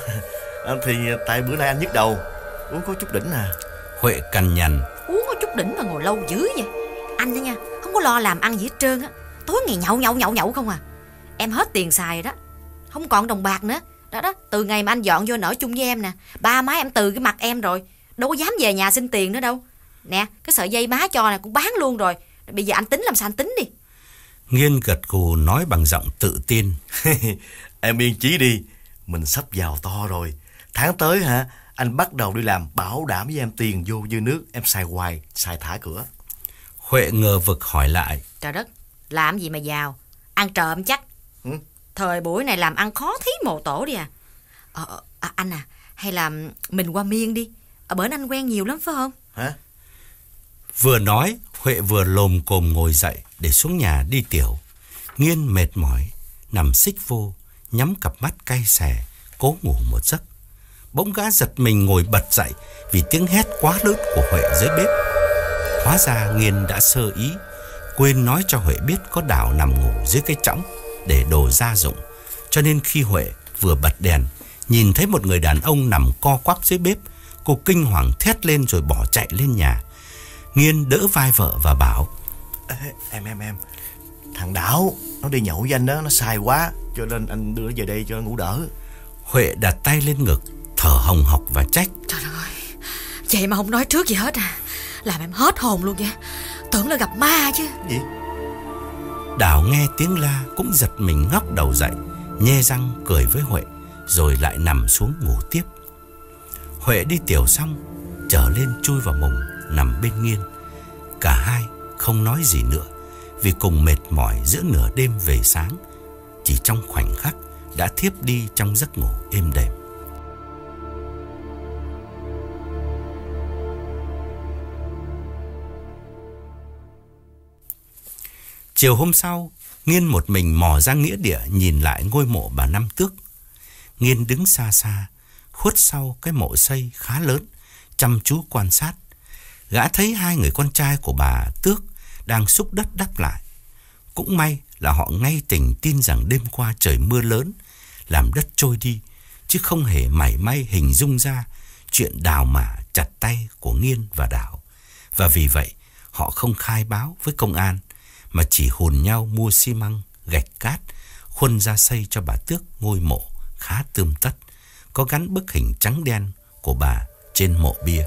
à, Thì tại bữa nay anh nhức đầu, uống có chút đỉnh à. Huệ cằn nhằn: Uống có chút đỉnh mà ngồi lâu dữ vậy? Anh đó nha, không có lo làm ăn gì hết trơn á. Tối ngày nhậu nhậu nhậu nhậu không à. Em hết tiền xài rồi đó, không còn đồng bạc nữa. Đó đó, từ ngày mà anh dọn vô ở chung với em nè, ba má em từ cái mặt em rồi, đâu có dám về nhà xin tiền nữa đâu. Nè, cái sợi dây má cho nè cũng bán luôn rồi. Bây giờ anh tính làm sao anh tính đi. Nghiên gật gù nói bằng giọng tự tin: Em yên chí đi, mình sắp giàu to rồi. Tháng tới hả, anh bắt đầu đi làm, bảo đảm với em tiền vô như nước, em xài hoài, xài thả cửa. Huệ ngờ vực hỏi lại: Trời đất, làm gì mà giàu? Ăn trộm chắc. Ừ? Thời buổi này làm ăn khó thí mồ tổ đi à. Ờ, à, anh à, hay là mình qua Miên đi. Ở bển anh quen nhiều lắm phải không? Hả? Vừa nói, Huệ vừa lồm cồm ngồi dậy để xuống nhà đi tiểu. Nghiên mệt mỏi, nằm xích vô, nhắm cặp mắt cay xè, cố ngủ một giấc. Bỗng gã giật mình ngồi bật dậy vì tiếng hét quá lớn của Huệ dưới bếp. Hóa ra Nghiên đã sơ ý, quên nói cho Huệ biết có Đào nằm ngủ dưới cái chõng để đồ gia dụng. Cho nên khi Huệ vừa bật đèn, nhìn thấy một người đàn ông nằm co quắp dưới bếp, cô kinh hoàng thét lên rồi bỏ chạy lên nhà. Nghiên đỡ vai vợ và bảo: Ê, Em em em thằng Đảo nó đi nhậu với anh đó, nó sai quá, cho nên anh đưa nó về đây cho nó ngủ đỡ. Huệ đặt tay lên ngực, thở hồng hộc và trách: Trời ơi, vậy mà không nói trước gì hết à. Làm em hết hồn luôn vậy. Tưởng là gặp ma chứ. Gì? Đào nghe tiếng la cũng giật mình ngóc đầu dậy, nhe răng cười với Huệ, rồi lại nằm xuống ngủ tiếp. Huệ đi tiểu xong, trở lên chui vào mùng nằm bên Nghiên. Cả hai không nói gì nữa, vì cùng mệt mỏi giữa nửa đêm về sáng. Chỉ trong khoảnh khắc đã thiếp đi trong giấc ngủ êm đềm. Chiều hôm sau, Nghiên một mình mò ra nghĩa địa nhìn lại ngôi mộ bà Năm Tước. Nghiên đứng xa xa, khuất sau cái mộ xây khá lớn, chăm chú quan sát. Gã thấy hai người con trai của bà Tước đang xúc đất đắp lại. Cũng may là họ ngay tình tin rằng đêm qua trời mưa lớn làm đất trôi đi, chứ không hề mảy may hình dung ra chuyện đào mả chặt tay của Nghiên và Đảo. Và vì vậy họ không khai báo với công an, mà chỉ hùn nhau mua xi măng, gạch cát, khuân ra xây cho bà Tước ngôi mộ khá tươm tất, có gắn bức hình trắng đen của bà trên mộ bia.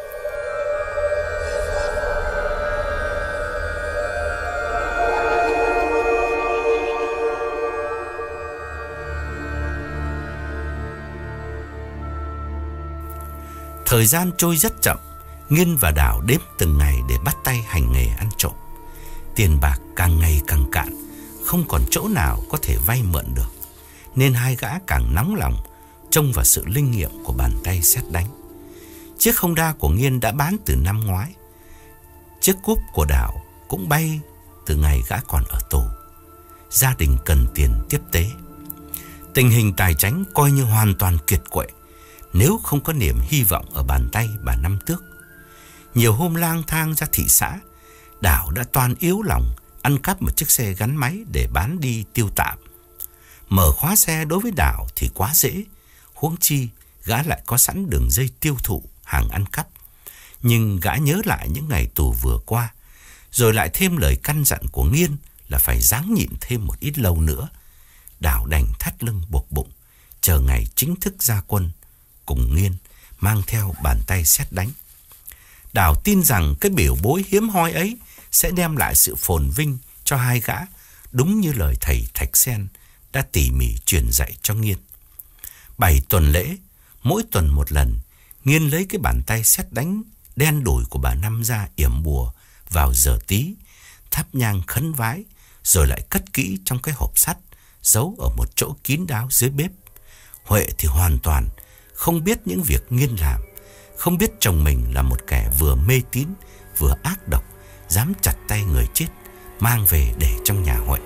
Thời gian trôi rất chậm, Nghiên và Đảo đếm từng ngày để bắt tay hành nghề ăn trộm. Tiền bạc càng ngày càng cạn, không còn chỗ nào có thể vay mượn được, nên hai gã càng nóng lòng trông vào sự linh nghiệm của bàn tay sét đánh. Chiếc Honda của Nghiên đã bán từ năm ngoái. Chiếc cúp của Đảo cũng bay từ ngày gã còn ở tù. Gia đình cần tiền tiếp tế. Tình hình tài chánh coi như hoàn toàn kiệt quệ, nếu không có niềm hy vọng ở bàn tay bà Năm Tước. Nhiều hôm lang thang ra thị xã, Đảo đã toan yếu lòng ăn cắp một chiếc xe gắn máy để bán đi tiêu tạm. Mở khóa xe đối với Đảo thì quá dễ, huống chi gã lại có sẵn đường dây tiêu thụ hàng ăn cắp. Nhưng gã nhớ lại những ngày tù vừa qua, rồi lại thêm lời căn dặn của Nghiên là phải ráng nhịn thêm một ít lâu nữa. Đảo đành thắt lưng buộc bụng, chờ ngày chính thức ra quân cùng Nghiên, mang theo bàn tay sét đánh. Đảo tin rằng cái biểu bối hiếm hoi ấy sẽ đem lại sự phồn vinh cho hai gã, đúng như lời thầy Thạch Sen đã tỉ mỉ truyền dạy cho Nghiên. Bảy tuần lễ, mỗi tuần một lần, Nghiên lấy cái bàn tay sét đánh đen đủi của bà Năm ra yểm bùa vào giờ tí, thắp nhang khấn vái, rồi lại cất kỹ trong cái hộp sắt, giấu ở một chỗ kín đáo dưới bếp. Huệ thì hoàn toàn không biết những việc Nghiên làm, không biết chồng mình là một kẻ vừa mê tín vừa ác độc, dám chặt tay người chết mang về để trong nhà Huệ.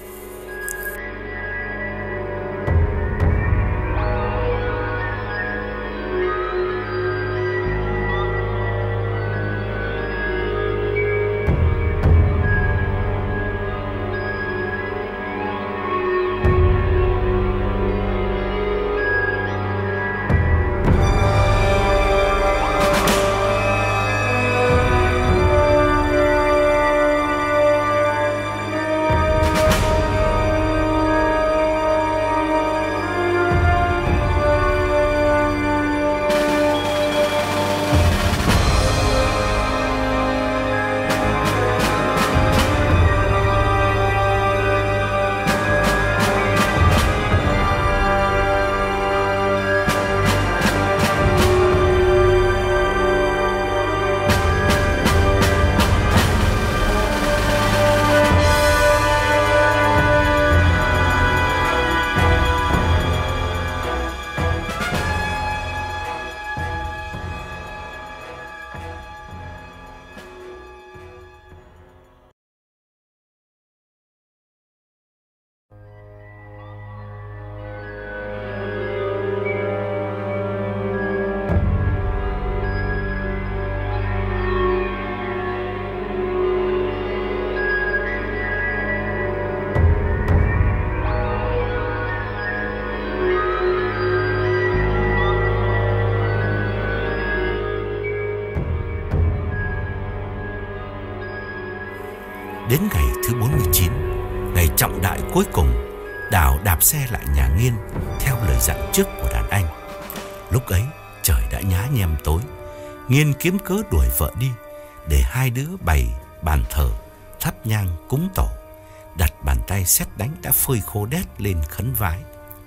Đến ngày thứ bốn mươi chín, ngày trọng đại cuối cùng, Đảo đạp xe lại nhà Nghiên theo lời dặn trước của đàn anh. Lúc ấy trời đã nhá nhem tối. Nghiên kiếm cớ đuổi vợ đi, để hai đứa bày bàn thờ, thắp nhang cúng tổ, đặt bàn tay sét đánh đã phơi khô đét lên khấn vái.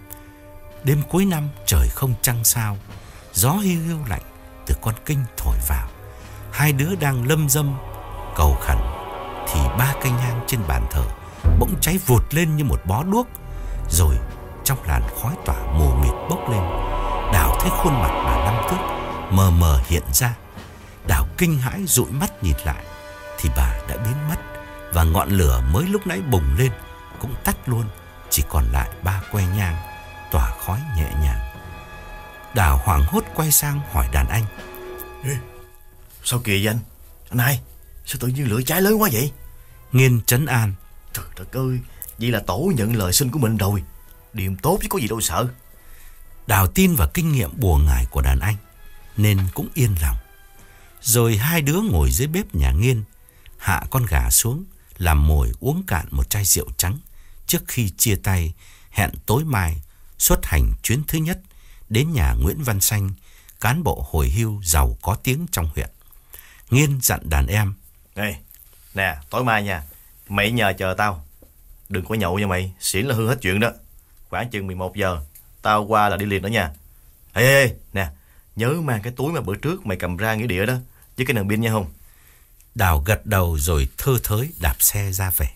Đêm cuối năm trời không trăng sao, gió hiu hiu lạnh từ con kênh thổi vào. Hai đứa đang lâm dâm cầu khẩn thì ba cây nhang trên bàn thờ bỗng cháy vụt lên như một bó đuốc. Rồi trong làn khói tỏa mù mịt bốc lên, Đào thấy khuôn mặt bà Năm Tước mờ mờ hiện ra. Đào kinh hãi dụi mắt nhìn lại thì bà đã biến mất, và ngọn lửa mới lúc nãy bùng lên cũng tắt luôn, chỉ còn lại ba que nhang tỏa khói nhẹ nhàng. Đào hoảng hốt quay sang hỏi đàn anh: Ê, sao kỳ vậy anh? Anh hai, sao tự nhiên lửa cháy lớn quá vậy? Nghiên trấn an: Trời đất ơi, vậy là tổ nhận lời xin của mình rồi. Điềm tốt chứ có gì đâu sợ. Đào tin vào kinh nghiệm bùa ngải của đàn anh nên cũng yên lòng. Rồi hai đứa ngồi dưới bếp nhà Nghiên, hạ con gà xuống làm mồi uống cạn một chai rượu trắng trước khi chia tay, hẹn tối mai xuất hành chuyến thứ nhất đến nhà Nguyễn Văn Xanh, cán bộ hồi hưu giàu có tiếng trong huyện. Nghiên dặn đàn em: Nè, nè, tối mai nha, mày nhờ chờ tao. Đừng có nhậu nha mày, xỉn là hư hết chuyện đó. Khoảng chừng mười một giờ tao qua là đi liền đó nha. Ê, ê, ê, nè, nhớ mang cái túi mà bữa trước mày cầm ra nghĩa địa đó, với cái nần pin nha không? Đào gật đầu rồi thơ thới đạp xe ra về.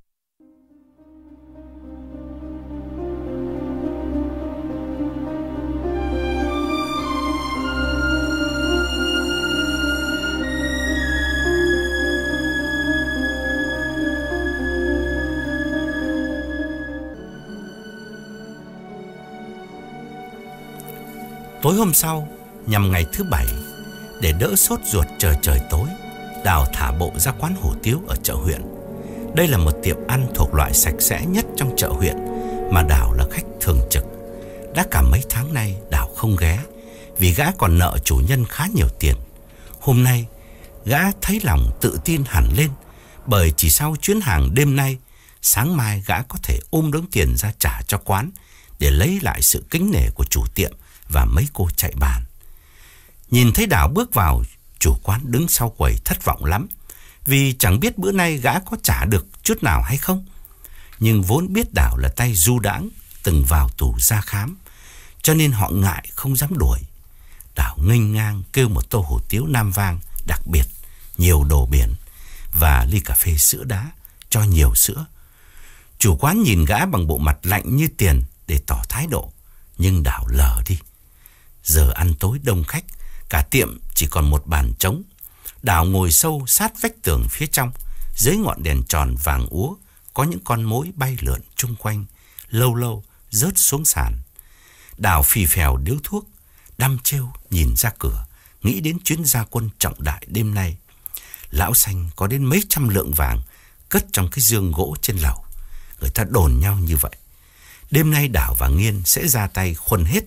Tối hôm sau, nhằm ngày thứ bảy, để đỡ sốt ruột chờ trời tối, Đào thả bộ ra quán hủ tiếu ở chợ huyện. Đây là một tiệm ăn thuộc loại sạch sẽ nhất trong chợ huyện, mà Đào là khách thường trực. Đã cả mấy tháng nay Đào không ghé, vì gã còn nợ chủ nhân khá nhiều tiền. Hôm nay, gã thấy lòng tự tin hẳn lên, bởi chỉ sau chuyến hàng đêm nay, sáng mai gã có thể ôm đống tiền ra trả cho quán, để lấy lại sự kính nể của chủ tiệm và mấy cô chạy bàn. Nhìn thấy Đào bước vào, chủ quán đứng sau quầy thất vọng lắm, vì chẳng biết bữa nay gã có trả được chút nào hay không. Nhưng vốn biết Đào là tay du đãng, từng vào tù ra khám, cho nên họ ngại không dám đuổi. Đào nghênh ngang kêu một tô hủ tiếu Nam Vang đặc biệt, nhiều đồ biển, và ly cà phê sữa đá, cho nhiều sữa. Chủ quán nhìn gã bằng bộ mặt lạnh như tiền để tỏ thái độ, nhưng Đào lờ đi. Giờ ăn tối đông khách, cả tiệm chỉ còn một bàn trống. Đào ngồi sâu sát vách tường phía trong, dưới ngọn đèn tròn vàng úa có những con mối bay lượn chung quanh, lâu lâu rớt xuống sàn. Đào phì phèo điếu thuốc, đăm trêu nhìn ra cửa, nghĩ đến chuyến gia quân trọng đại đêm nay. Lão Xanh có đến mấy trăm lượng vàng cất trong cái giương gỗ trên lầu. Người ta đồn nhau như vậy. Đêm nay Đào và Nghiên sẽ ra tay khuân hết.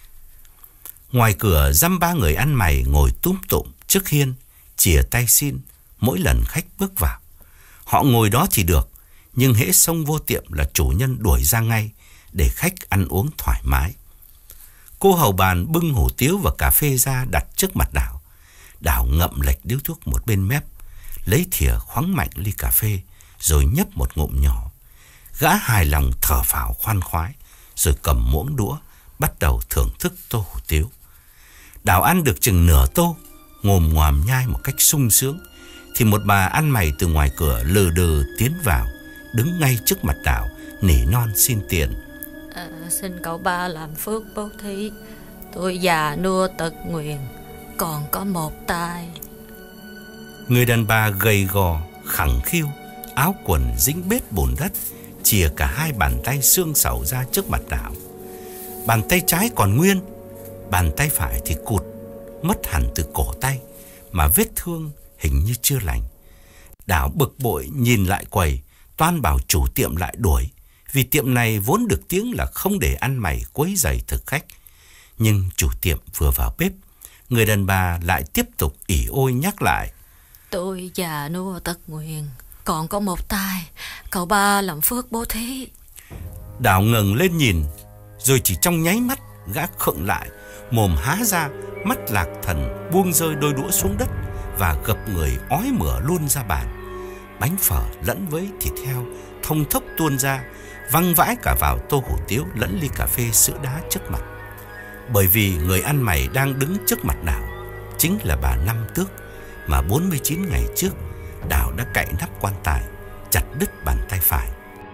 Ngoài cửa dăm ba người ăn mày ngồi túm tụm trước hiên, chìa tay xin mỗi lần khách bước vào. Họ ngồi đó thì được, nhưng hễ xông vô tiệm là chủ nhân đuổi ra ngay, để khách ăn uống thoải mái. Cô hầu bàn bưng hủ tiếu và cà phê ra đặt trước mặt Đào. Đào ngậm lệch điếu thuốc một bên mép, lấy thìa khoắng mạnh ly cà phê, rồi nhấp một ngụm nhỏ. Gã hài lòng thở phào khoan khoái, rồi cầm muỗng đũa, bắt đầu thưởng thức tô hủ tiếu. Đào ăn được chừng nửa tô, ngồm ngoàm nhai một cách sung sướng, thì một bà ăn mày từ ngoài cửa lừ đừ tiến vào, đứng ngay trước mặt Đào, nỉ non xin tiền. À, xin cậu ba làm phước bố thí, tôi già nua tật nguyền, còn có một tay. Người đàn bà gầy gò, khẳng khiu, áo quần dính bết bùn đất, chìa cả hai bàn tay xương sẩu ra trước mặt Đào. Bàn tay trái còn nguyên, bàn tay phải thì cụt, mất hẳn từ cổ tay, mà vết thương hình như chưa lành. Đào bực bội nhìn lại quầy, toan bảo chủ tiệm lại đuổi, vì tiệm này vốn được tiếng là không để ăn mày quấy rầy thực khách. Nhưng chủ tiệm vừa vào bếp, người đàn bà lại tiếp tục ỉ ôi nhắc lại: Tôi già nua tật nguyền, còn có một tay, cậu ba làm phước bố thí. Đào ngẩng lên nhìn, rồi chỉ trong nháy mắt gã khựng lại, mồm há ra, mắt lạc thần, buông rơi đôi đũa xuống đất và gập người ói mửa luôn ra bàn. Bánh phở lẫn với thịt heo thông thốc tuôn ra, văng vãi cả vào tô hủ tiếu lẫn ly cà phê sữa đá trước mặt. Bởi vì người ăn mày đang đứng trước mặt Đào chính là bà Năm Tước, mà bốn mươi chín ngày trước Đào đã cạy nắp quan tài, chặt đứt bàn tay phải.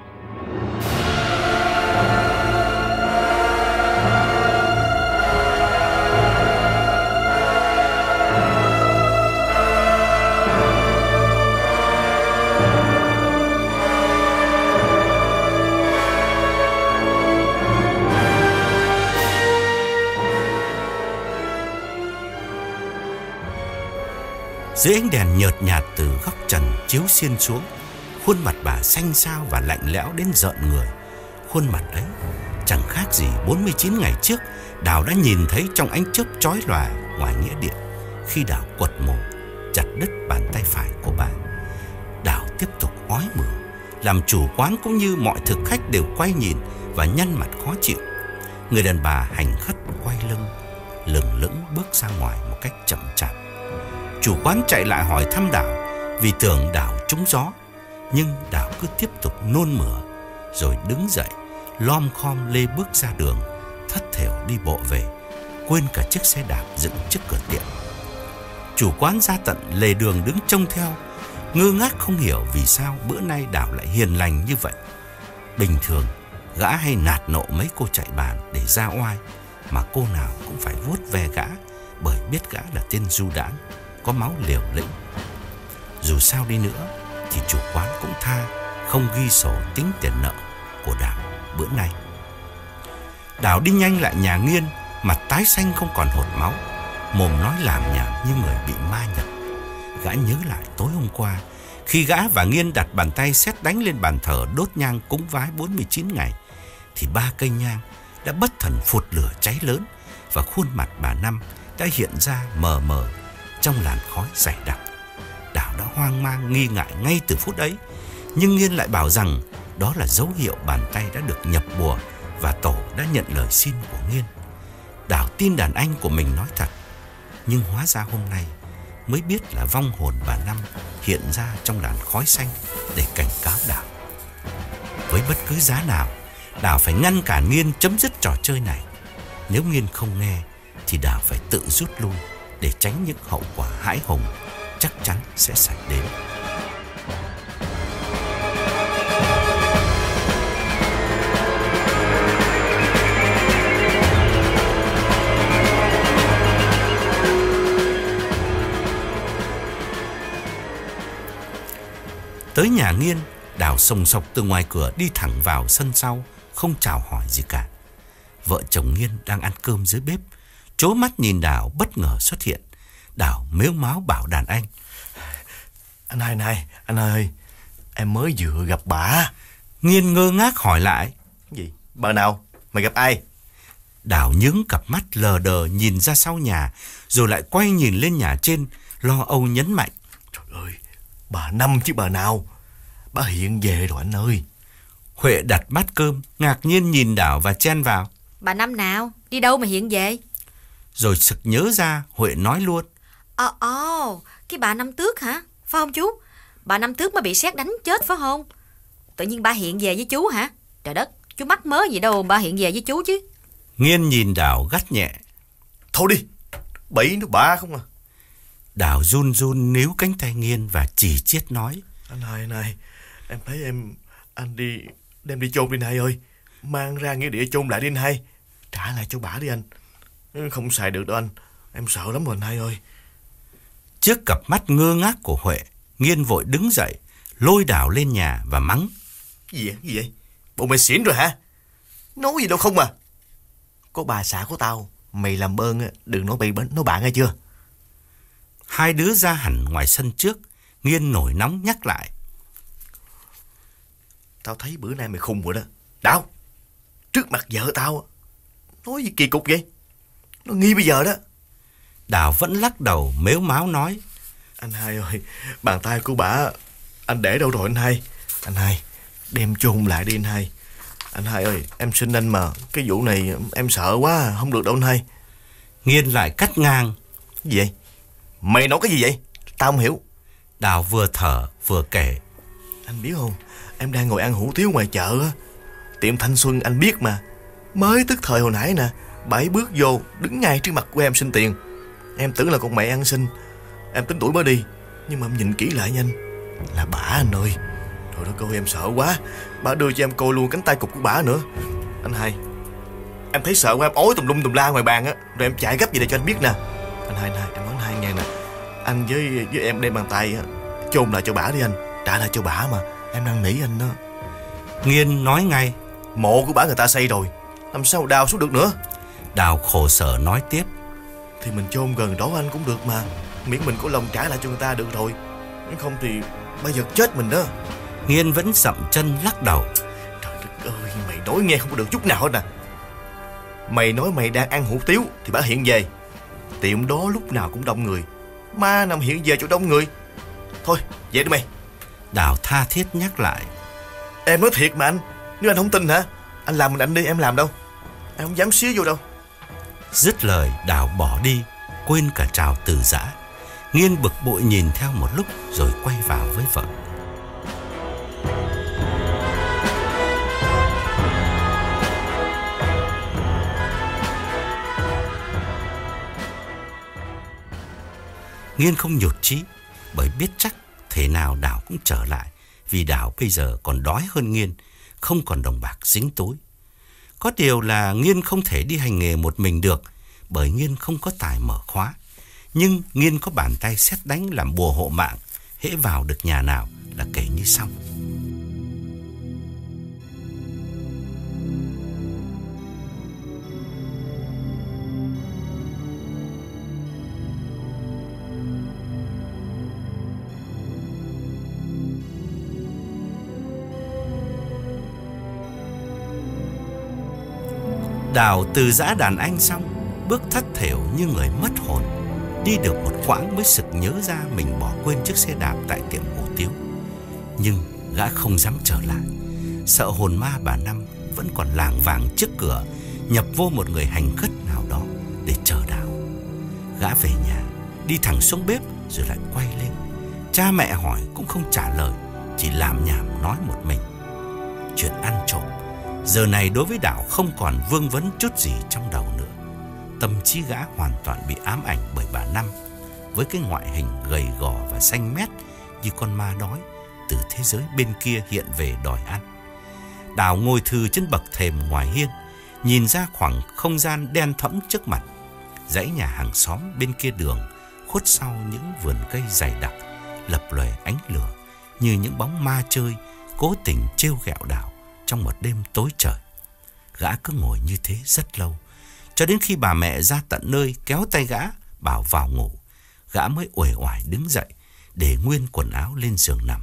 Dưới ánh đèn nhợt nhạt từ góc trần chiếu xiên xuống, khuôn mặt bà xanh xao và lạnh lẽo đến rợn người. Khuôn mặt ấy chẳng khác gì bốn mươi chín ngày trước Đào đã nhìn thấy trong ánh chớp chói lòa ngoài nghĩa địa, khi Đào quật mổ chặt đứt bàn tay phải của bà. Đào tiếp tục ói mửa, làm chủ quán cũng như mọi thực khách đều quay nhìn và nhăn mặt khó chịu. Người đàn bà hành khất quay lưng, lững lững bước ra ngoài một cách chậm chạp. Chủ quán chạy lại hỏi thăm Đào vì tưởng Đào trúng gió, nhưng Đào cứ tiếp tục nôn mửa, rồi đứng dậy lom khom lê bước ra đường, thất thểu đi bộ về, quên cả chiếc xe đạp dựng trước cửa tiệm. Chủ quán ra tận lề đường đứng trông theo, ngơ ngác không hiểu vì sao bữa nay Đào lại hiền lành như vậy. Bình thường gã hay nạt nộ mấy cô chạy bàn để ra oai, mà cô nào cũng phải vuốt ve gã, bởi biết gã là tên du đãng, có máu liều lĩnh. Dù sao đi nữa thì chủ quán cũng tha, không ghi sổ tính tiền nợ của Đào bữa nay. Đào đi nhanh lại nhà Nghiên, mặt tái xanh không còn hột máu, mồm nói làm nhảm như người bị ma nhập. Gã nhớ lại tối hôm qua, khi gã và Nghiên đặt bàn tay sét đánh lên bàn thờ đốt nhang cúng vái bốn mươi chín ngày, thì ba cây nhang đã bất thần phụt lửa cháy lớn, và khuôn mặt bà Năm đã hiện ra mờ mờ trong làn khói dày đặc. Đào đã hoang mang nghi ngại ngay từ phút ấy, nhưng Nghiên lại bảo rằng đó là dấu hiệu bàn tay đã được nhập bùa và tổ đã nhận lời xin của Nghiên. Đào tin đàn anh của mình nói thật, nhưng hóa ra hôm nay mới biết là vong hồn bà Năm hiện ra trong làn khói xanh để cảnh cáo Đào. Với bất cứ giá nào, Đào phải ngăn cản Nghiên chấm dứt trò chơi này. Nếu Nghiên không nghe thì Đào phải tự rút lui để tránh những hậu quả hãi hùng chắc chắn sẽ xảy đến. Tới nhà Nghiên, Đào sồng sộc từ ngoài cửa đi thẳng vào sân sau, không chào hỏi gì cả. Vợ chồng Nghiên đang ăn cơm dưới bếp, trố mắt nhìn Đào bất ngờ xuất hiện. Đào mếu máo bảo đàn anh: Anh hai này, anh ơi, em mới vừa gặp bà. Nghiên ngơ ngác hỏi lại: Gì? Bà nào? Mày gặp ai? Đào nhướng cặp mắt lờ đờ nhìn ra sau nhà, rồi lại quay nhìn lên nhà trên, lo âu nhấn mạnh: Trời ơi, bà Năm chứ bà nào. Bà hiện về rồi anh ơi. Huệ đặt bát cơm, ngạc nhiên nhìn Đào và chen vào: Bà Năm nào? Đi đâu mà hiện về? Rồi sực nhớ ra, Huệ nói luôn: Ồ, ồ, cái bà Năm Tước hả? Phải không chú? Bà Năm Tước mới bị sét đánh chết phải không? Tự nhiên bà hiện về với chú hả? Trời đất, chú mắc mớ gì đâu bà hiện về với chú chứ. Nghiên nhìn Đào gắt nhẹ: Thôi đi, bậy nó bạ không à. Đào run run níu cánh tay Nghiên và chỉ chiết nói: Anh hai, anh hai, em thấy em, anh đi, đem đi chôn đi anh hai ơi. Mang ra nghĩa địa chôn lại đi anh hai. Trả lại cho bả đi anh. Không xài được đâu anh. Em sợ lắm rồi anh hai ơi. Trước cặp mắt ngơ ngác của Huệ, Nghiên vội đứng dậy, lôi Đào lên nhà và mắng: Gì vậy? Gì vậy? Bộ mày xỉn rồi hả? Nói gì đâu không à. Có bà xã của tao, mày làm ơn đừng nói bậy nói bạn nghe chưa. Hai đứa ra hẳn ngoài sân trước. Nghiên nổi nóng nhắc lại: Tao thấy bữa nay mày khùng rồi đó. Đào, trước mặt vợ tao nói gì kỳ cục vậy? Nó nghi bây giờ đó. Đào vẫn lắc đầu mếu máo nói: Anh hai ơi, bàn tay của bả anh để đâu rồi anh hai? Anh hai, đem chôn lại đi anh hai. Anh hai ơi, em xin anh mà, cái vụ này em sợ quá, không được đâu anh hai. Nghiên lại cắt ngang: Gì vậy? Mày nói cái gì vậy? Tao không hiểu. Đào vừa thở vừa kể: Anh biết không, em đang ngồi ăn hủ tiếu ngoài chợ á, tiệm Thanh Xuân anh biết mà. Mới tức thời hồi nãy nè, bà ấy bước vô đứng ngay trước mặt của em xin tiền. Em tưởng là con mẹ ăn xin, em tính đuổi bà đi, nhưng mà em nhìn kỹ lại nhanh, Là bả anh ơi. Trời đất ơi, em sợ quá. Bả đưa cho em coi luôn cánh tay cụt của bả nữa. Anh hai, em thấy sợ quá, em ói tùm lum tùm la ngoài bàn á. Rồi em chạy gấp về đây cho anh biết nè. Anh hai, anh hai, em nói anh hai nghe nè. Anh với với em đem bàn tay á, chôn lại cho bả đi anh. Trả lại cho bả mà. Em đang nỉ anh đó. Nghiên nói ngay. Mộ của bả người ta xây rồi, làm sao đào xuống được nữa. Đào khổ sở nói tiếp. Thì mình chôn gần đó anh cũng được mà. Miễn mình có lòng trả lại cho người ta được rồi. Nếu không thì bây giờ chết mình đó. Nghiên vẫn dậm chân lắc đầu. Trời đất ơi, mày nói nghe không có được chút nào hết nè. Mày nói mày đang ăn hủ tiếu thì bả hiện về. Tiệm đó lúc nào cũng đông người. Ma nằm hiện về chỗ đông người. Thôi về đi mày. Đào tha thiết nhắc lại. Em nói thiệt mà anh. Nếu anh không tin hả, anh làm mình anh đi, em làm đâu. Em không dám xía vô đâu. Dứt lời Đào bỏ đi, quên cả chào Từ Dã. Nghiên bực bội nhìn theo một lúc rồi quay vào với vợ. Nghiên không nhụt chí, bởi biết chắc thế nào Đào cũng trở lại, vì Đào bây giờ còn đói hơn Nghiên, không còn đồng bạc dính túi. Có điều là Nghiên không thể đi hành nghề một mình được, bởi Nghiên không có tài mở khóa. Nhưng Nghiên có bàn tay sét đánh làm bùa hộ mạng, hễ vào được nhà nào là kể như xong. Đào Từ Dã đàn anh xong, bước thất thểu như người mất hồn. Đi được một quãng mới sực nhớ ra mình bỏ quên chiếc xe đạp tại tiệm hủ tiếu. Nhưng gã không dám trở lại, sợ hồn ma bà Năm vẫn còn lảng vảng trước cửa, nhập vô một người hành khất nào đó để chờ Đào. Gã về nhà, đi thẳng xuống bếp rồi lại quay lên. Cha mẹ hỏi cũng không trả lời, chỉ làm nhảm nói một mình. Chuyện ăn trộm giờ này đối với Đào không còn vương vấn chút gì trong đầu nữa. Tâm trí gã hoàn toàn bị ám ảnh bởi bà Năm, với cái ngoại hình gầy gò và xanh mét như con ma đói từ thế giới bên kia hiện về đòi ăn. Đào ngồi thừ trên bậc thềm ngoài hiên, nhìn ra khoảng không gian đen thẫm trước mặt. Dãy nhà hàng xóm bên kia đường, khuất sau những vườn cây dày đặc, lập lòe ánh lửa như những bóng ma chơi cố tình trêu ghẹo Đào trong một đêm tối trời. Gã cứ ngồi như thế rất lâu, cho đến khi bà mẹ ra tận nơi kéo tay gã bảo vào ngủ, gã mới uể oải đứng dậy để nguyên quần áo lên giường nằm.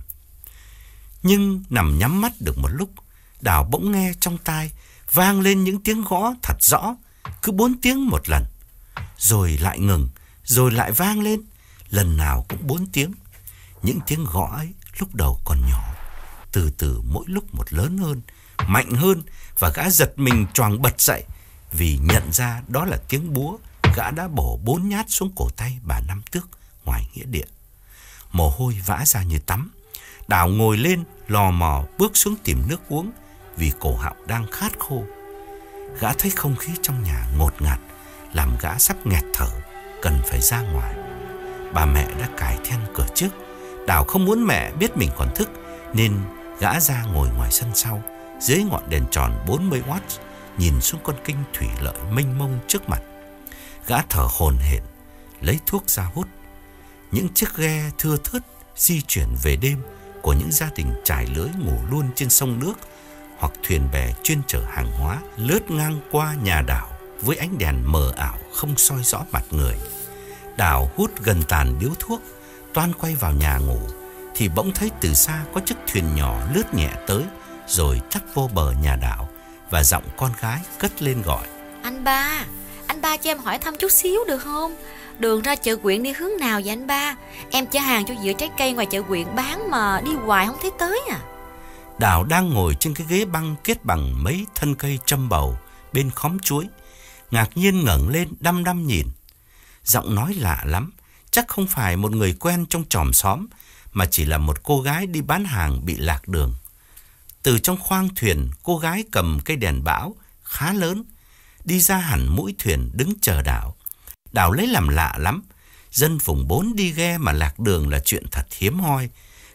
Nhưng nằm nhắm mắt được một lúc, Đào bỗng nghe trong tai vang lên những tiếng gõ thật rõ, cứ bốn tiếng một lần, rồi lại ngừng, rồi lại vang lên, lần nào cũng bốn tiếng. Những tiếng gõ ấy lúc đầu còn nhỏ, từ từ mỗi lúc một lớn hơn, mạnh hơn, và gã giật mình choàng bật dậy vì nhận ra đó là tiếng búa gã đã bổ bốn nhát xuống cổ tay bà Năm Tước ngoài nghĩa địa. Mồ hôi vã ra như tắm. Đào ngồi lên lò mò bước xuống tìm nước uống vì cổ họng đang khát khô. Gã thấy không khí trong nhà ngột ngạt, làm gã sắp nghẹt thở, cần phải ra ngoài. Bà mẹ đã cài then cửa trước. Đào không muốn mẹ biết mình còn thức, nên gã ra ngồi ngoài sân sau, dưới ngọn đèn tròn bốn mươi oát, nhìn xuống con kênh thủy lợi mênh mông trước mặt. Gã thở hổn hển, lấy thuốc ra hút. Những chiếc ghe thưa thớt di chuyển về đêm của những gia đình trải lưới ngủ luôn trên sông nước, hoặc thuyền bè chuyên chở hàng hóa lướt ngang qua nhà Đào với ánh đèn mờ ảo không soi rõ mặt người. Đào hút gần tàn điếu thuốc, toan quay vào nhà ngủ, thì bỗng thấy từ xa có chiếc thuyền nhỏ lướt nhẹ tới, rồi chắc vô bờ nhà Đào, và giọng con gái cất lên gọi: Anh ba, anh ba cho em hỏi thăm chút xíu được không? Đường ra chợ quyện đi hướng nào vậy anh ba? Em chở hàng cho dựa trái cây ngoài chợ quyện bán mà đi hoài không thấy tới à. Đào đang ngồi trên cái ghế băng kết bằng mấy thân cây châm bầu bên khóm chuối, ngạc nhiên ngẩng lên đăm đăm nhìn. Giọng nói lạ lắm, chắc không phải một người quen trong chòm xóm, mà chỉ là một cô gái đi bán hàng bị lạc đường. Từ trong khoang thuyền, cô gái cầm cây đèn bão khá lớn, đi ra hẳn mũi thuyền đứng chờ Đào. Đào lấy làm lạ lắm, dân vùng bốn đi ghe mà lạc đường là chuyện thật hiếm hoi.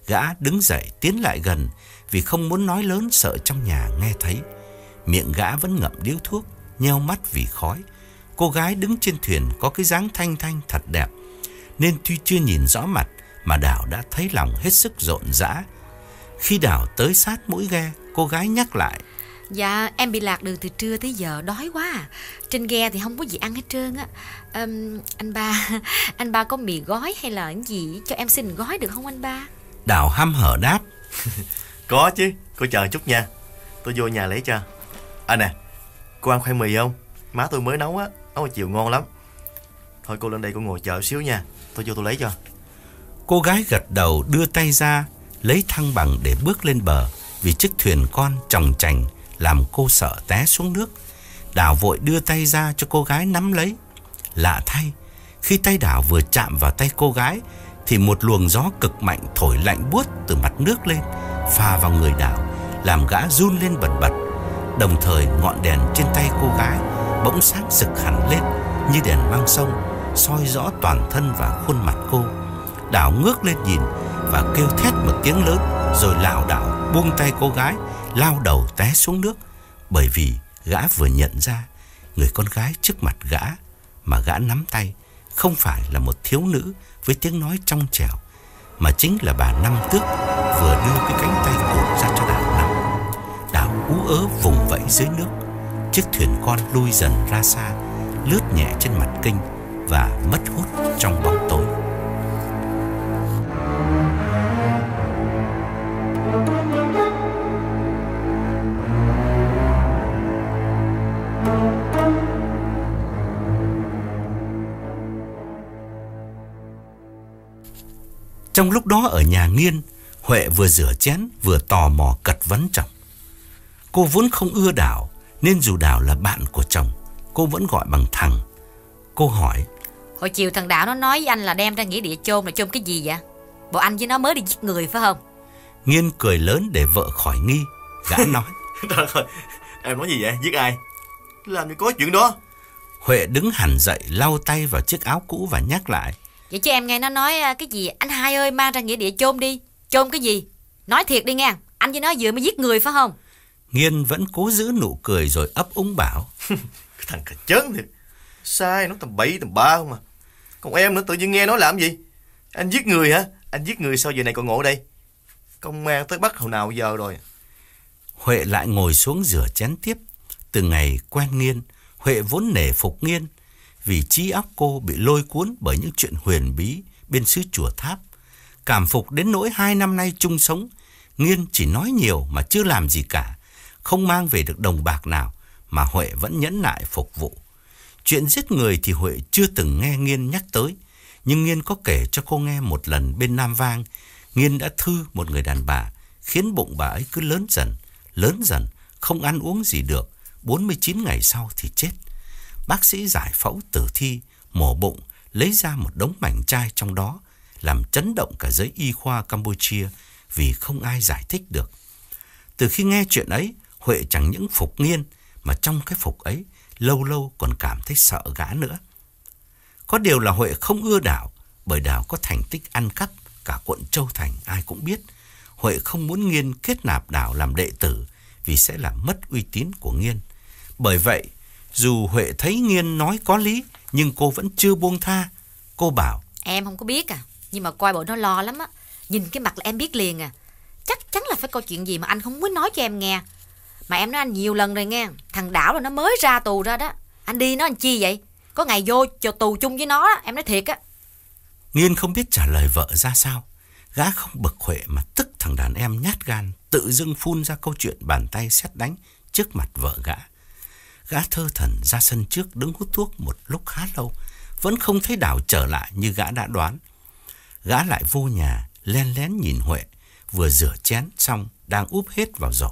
Gã đứng dậy tiến lại gần vì không muốn nói lớn, sợ trong nhà nghe thấy. Miệng gã vẫn ngậm điếu thuốc, nheo mắt vì khói. Cô gái đứng trên thuyền có cái dáng thanh thanh thật đẹp, nên tuy chưa nhìn rõ mặt mà Đào đã thấy lòng hết sức rộn rã. Khi Đào tới sát mũi ghe, cô gái nhắc lại: Dạ em bị lạc đường từ trưa tới giờ, đói quá à. Trên ghe thì không có gì ăn hết trơn á. à, Anh ba, anh ba có mì gói hay là cái gì cho em xin gói được không anh ba? Đào hăm hở đáp: Có chứ, cô chờ chút nha, tôi vô nhà lấy cho. À nè, cô ăn khoai mì không? Má tôi mới nấu á, nấu hồi chiều ngon lắm. Thôi cô lên đây cô ngồi chờ xíu nha, tôi vô tôi lấy cho. Cô gái gật đầu đưa tay ra lấy thăng bằng để bước lên bờ, vì chiếc thuyền con chòng chành làm cô sợ té xuống nước. Đào vội đưa tay ra cho cô gái nắm lấy. Lạ thay, khi tay Đào vừa chạm vào tay cô gái thì một luồng gió cực mạnh thổi lạnh buốt từ mặt nước lên, phà vào người Đào, làm gã run lên bần bật. Đồng thời ngọn đèn trên tay cô gái bỗng sáng rực hẳn lên như đèn mang sông, soi rõ toàn thân và khuôn mặt cô. Đào ngước lên nhìn và kêu thét một tiếng lớn, rồi lảo đảo buông tay cô gái, lao đầu té xuống nước. Bởi vì gã vừa nhận ra người con gái trước mặt gã mà gã nắm tay không phải là một thiếu nữ với tiếng nói trong trẻo, mà chính là bà Năm Tước vừa đưa cái cánh tay cụt ra cho Đào nắm. Đào ú ớ vùng vẫy dưới nước. Chiếc thuyền con lui dần ra xa, lướt nhẹ trên mặt kênh và mất hút trong bóng tối. Trong lúc đó ở nhà Nghiên, Huệ vừa rửa chén vừa tò mò cật vấn chồng. Cô vốn không ưa Đào, nên dù Đào là bạn của chồng, cô vẫn gọi bằng thằng. Cô hỏi: Hồi chiều thằng Đạo nó nói với anh là đem ra nghĩa địa chôn, là chôn cái gì vậy? Bộ anh với nó mới đi giết người phải không? Nghiên cười lớn để vợ khỏi nghi. Gã nói: Trời ơi, em nói gì vậy? Giết ai? Làm gì có chuyện đó. Huệ đứng hẳn dậy, lau tay vào chiếc áo cũ và nhắc lại: Vậy chứ em nghe nó nói cái gì anh hai ơi mang ra nghĩa địa chôn đi. Chôn cái gì? Nói thiệt đi nghe, anh với nó vừa mới giết người phải không? Nghiên vẫn cố giữ nụ cười rồi ấp úng bảo: Cái thằng cà chớn thiệt, sai nó tầm bậy tầm ba không à. Còn em nữa, tự nhiên nghe nói làm gì? Anh giết người hả? Anh giết người sao giờ này còn ngộ đây? Công an tới bắt hồi nào giờ rồi? Huệ lại ngồi xuống rửa chén tiếp. Từ ngày quen Nghiên, Huệ vốn nể phục Nghiên, vì trí óc cô bị lôi cuốn bởi những chuyện huyền bí bên xứ Chùa Tháp. Cảm phục đến nỗi hai năm nay chung sống, Nghiên chỉ nói nhiều mà chưa làm gì cả, không mang về được đồng bạc nào mà Huệ vẫn nhẫn nại phục vụ. Chuyện giết người thì Huệ chưa từng nghe Nghiên nhắc tới, nhưng Nghiên có kể cho cô nghe một lần bên Nam Vang. Nghiên đã thư một người đàn bà, khiến bụng bà ấy cứ lớn dần, lớn dần, không ăn uống gì được, bốn mươi chín ngày sau thì chết. Bác sĩ giải phẫu tử thi, mổ bụng, lấy ra một đống mảnh chai trong đó, làm chấn động cả giới y khoa Campuchia vì không ai giải thích được. Từ khi nghe chuyện ấy, Huệ chẳng những phục Nghiên, mà trong cái phục ấy, lâu lâu còn cảm thấy sợ gã nữa. Có điều là Huệ không ưa Đào, bởi Đào có thành tích ăn cắp, cả quận Châu Thành ai cũng biết. Huệ không muốn Nghiên kết nạp Đào làm đệ tử, vì sẽ làm mất uy tín của Nghiên. Bởi vậy, dù Huệ thấy Nghiên nói có lý, nhưng cô vẫn chưa buông tha. Cô bảo: Em không có biết à, nhưng mà coi bộ nó lo lắm á. Nhìn cái mặt là em biết liền à. Chắc chắn là phải có chuyện gì mà anh không muốn nói cho em nghe. Mà em nói anh nhiều lần rồi nghe, thằng Đảo là nó mới ra tù ra đó. Anh đi nó làm chi vậy? Có ngày vô cho tù chung với nó đó, em nói thiệt á. Nghiên không biết trả lời vợ ra sao. Gã không bực Huệ mà tức thằng đàn em nhát gan, tự dưng phun ra câu chuyện bàn tay sét đánh trước mặt vợ gã. Gã thơ thẩn ra sân trước đứng hút thuốc một lúc khá lâu, vẫn không thấy Đào trở lại như gã đã đoán. Gã lại vô nhà, len lén nhìn Huệ, vừa rửa chén xong đang úp hết vào rổ.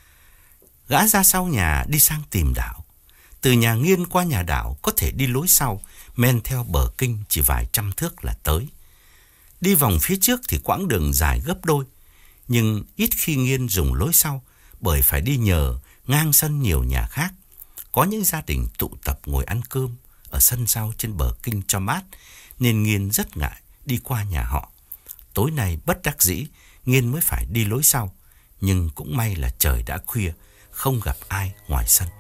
Gã ra sau nhà đi sang tìm Đào. Từ nhà Nghiên qua nhà Đào có thể đi lối sau, men theo bờ kinh chỉ vài trăm thước là tới. Đi vòng phía trước thì quãng đường dài gấp đôi, nhưng ít khi Nghiên dùng lối sau, bởi phải đi nhờ ngang sân nhiều nhà khác. Có những gia đình tụ tập ngồi ăn cơm ở sân sau trên bờ kinh cho mát, nên Nghiên rất ngại đi qua nhà họ. Tối nay bất đắc dĩ, Nghiên mới phải đi lối sau. Nhưng cũng may là trời đã khuya, không gặp ai ngoài sân.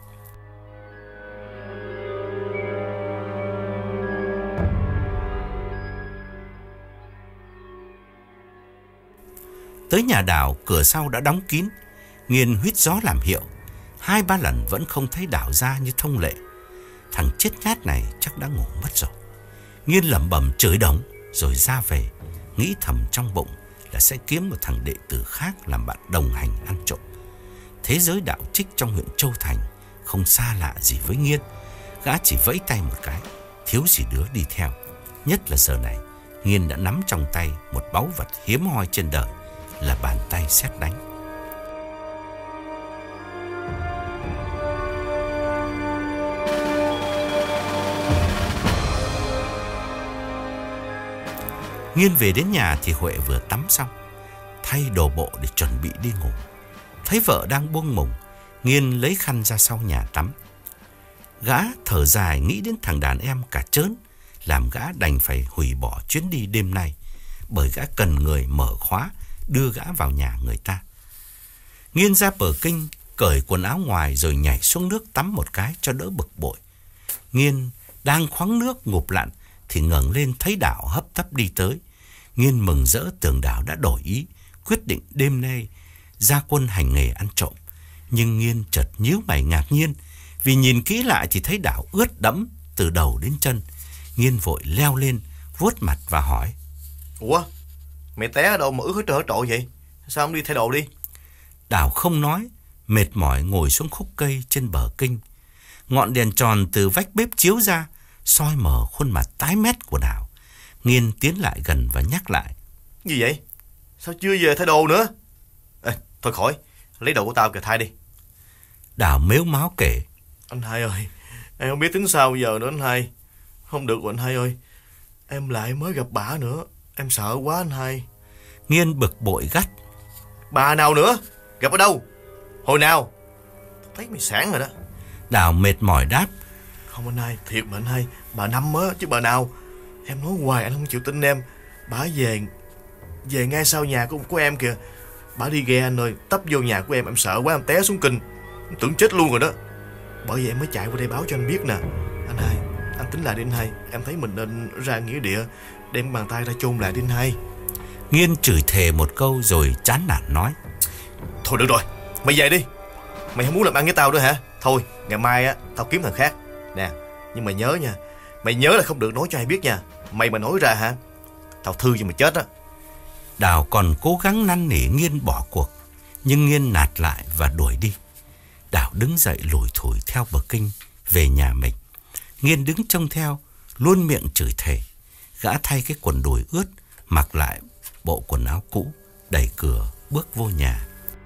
Tới nhà Đào, cửa sau đã đóng kín. Nghiên huýt gió làm hiệu. Hai ba lần vẫn không thấy Đào ra như thông lệ. Thằng chết nhát này chắc đã ngủ mất rồi. Nghiên lẩm bẩm chửi đồng rồi ra về, nghĩ thầm trong bụng là sẽ kiếm một thằng đệ tử khác làm bạn đồng hành ăn trộm. Thế giới đạo trích trong huyện Châu Thành không xa lạ gì với Nghiên. Gã chỉ vẫy tay một cái, thiếu gì đứa đi theo. Nhất là giờ này, Nghiên đã nắm trong tay một báu vật hiếm hoi trên đời, là bàn tay sét đánh. Nghiên về đến nhà thì Huệ vừa tắm xong, thay đồ bộ để chuẩn bị đi ngủ. Thấy vợ đang buông mùng, Nghiên lấy khăn ra sau nhà tắm. Gã thở dài nghĩ đến thằng đàn em cả trớn, làm gã đành phải hủy bỏ chuyến đi đêm nay, bởi gã cần người mở khóa đưa gã vào nhà người ta. Nghiên ra bờ kênh, cởi quần áo ngoài rồi nhảy xuống nước tắm một cái cho đỡ bực bội. Nghiên đang khoáng nước ngụp lặn thì ngẩng lên thấy Đào hấp tấp đi tới. Nghiên mừng rỡ tưởng Đào đã đổi ý, quyết định đêm nay ra quân hành nghề ăn trộm. Nhưng Nghiên chợt nhíu mày ngạc nhiên, vì nhìn kỹ lại thì thấy Đào ướt đẫm từ đầu đến chân. Nghiên vội leo lên, vuốt mặt và hỏi: Ủa, mày té ở đâu mà ướt hết trời hết trội vậy? Sao không đi thay đồ đi? Đào không nói, mệt mỏi ngồi xuống khúc cây trên bờ kênh. Ngọn đèn tròn từ vách bếp chiếu ra, soi mờ khuôn mặt tái mét của Đào. Nghiên tiến lại gần và nhắc lại: Gì vậy? Sao chưa về thay đồ nữa? Ê, thôi khỏi, lấy đồ của tao kìa thay đi. Đào mếu máo kể: Anh hai ơi, em không biết tính sao bây giờ nữa anh hai. Không được rồi anh hai ơi, em lại mới gặp bả nữa, em sợ quá anh hai. Nghiên bực bội gắt: Bà nào nữa? Gặp ở đâu? Hồi nào? Thấy mày sáng rồi đó. Đào mệt mỏi đáp: Không anh hai, thiệt mà anh hai, bà Năm á chứ bà nào. Em nói hoài anh không chịu tin em. Bà về Về ngay sau nhà của, của em kìa. Bà đi ghe anh ơi, tấp vô nhà của em, em sợ quá em té xuống kinh, em tưởng chết luôn rồi đó. Bởi vậy em mới chạy qua đây báo cho anh biết nè. Anh hai, anh tính lại đi anh hai. Em thấy mình nên ra nghĩa địa, đem bàn tay ra chôn lại đi anh hai. Nghiên chửi thề một câu rồi chán nản nói: Thôi được rồi, mày về đi. Mày không muốn làm ăn với tao nữa hả? Thôi, ngày mai á, tao kiếm thằng khác. Nè, nhưng mà nhớ nha, mày nhớ là không được nói cho ai biết nha. Mày mà nói ra hả, tao thư cho mày chết á. Đào còn cố gắng năn nỉ Nghiên bỏ cuộc, nhưng Nghiên nạt lại và đuổi đi. Đào đứng dậy lủi thủi theo bờ kênh về nhà mình. Nghiên đứng trông theo, luôn miệng chửi thề. Gã thay cái quần đùi ướt, mặc lại bộ quần áo cũ, đẩy cửa bước vô nhà.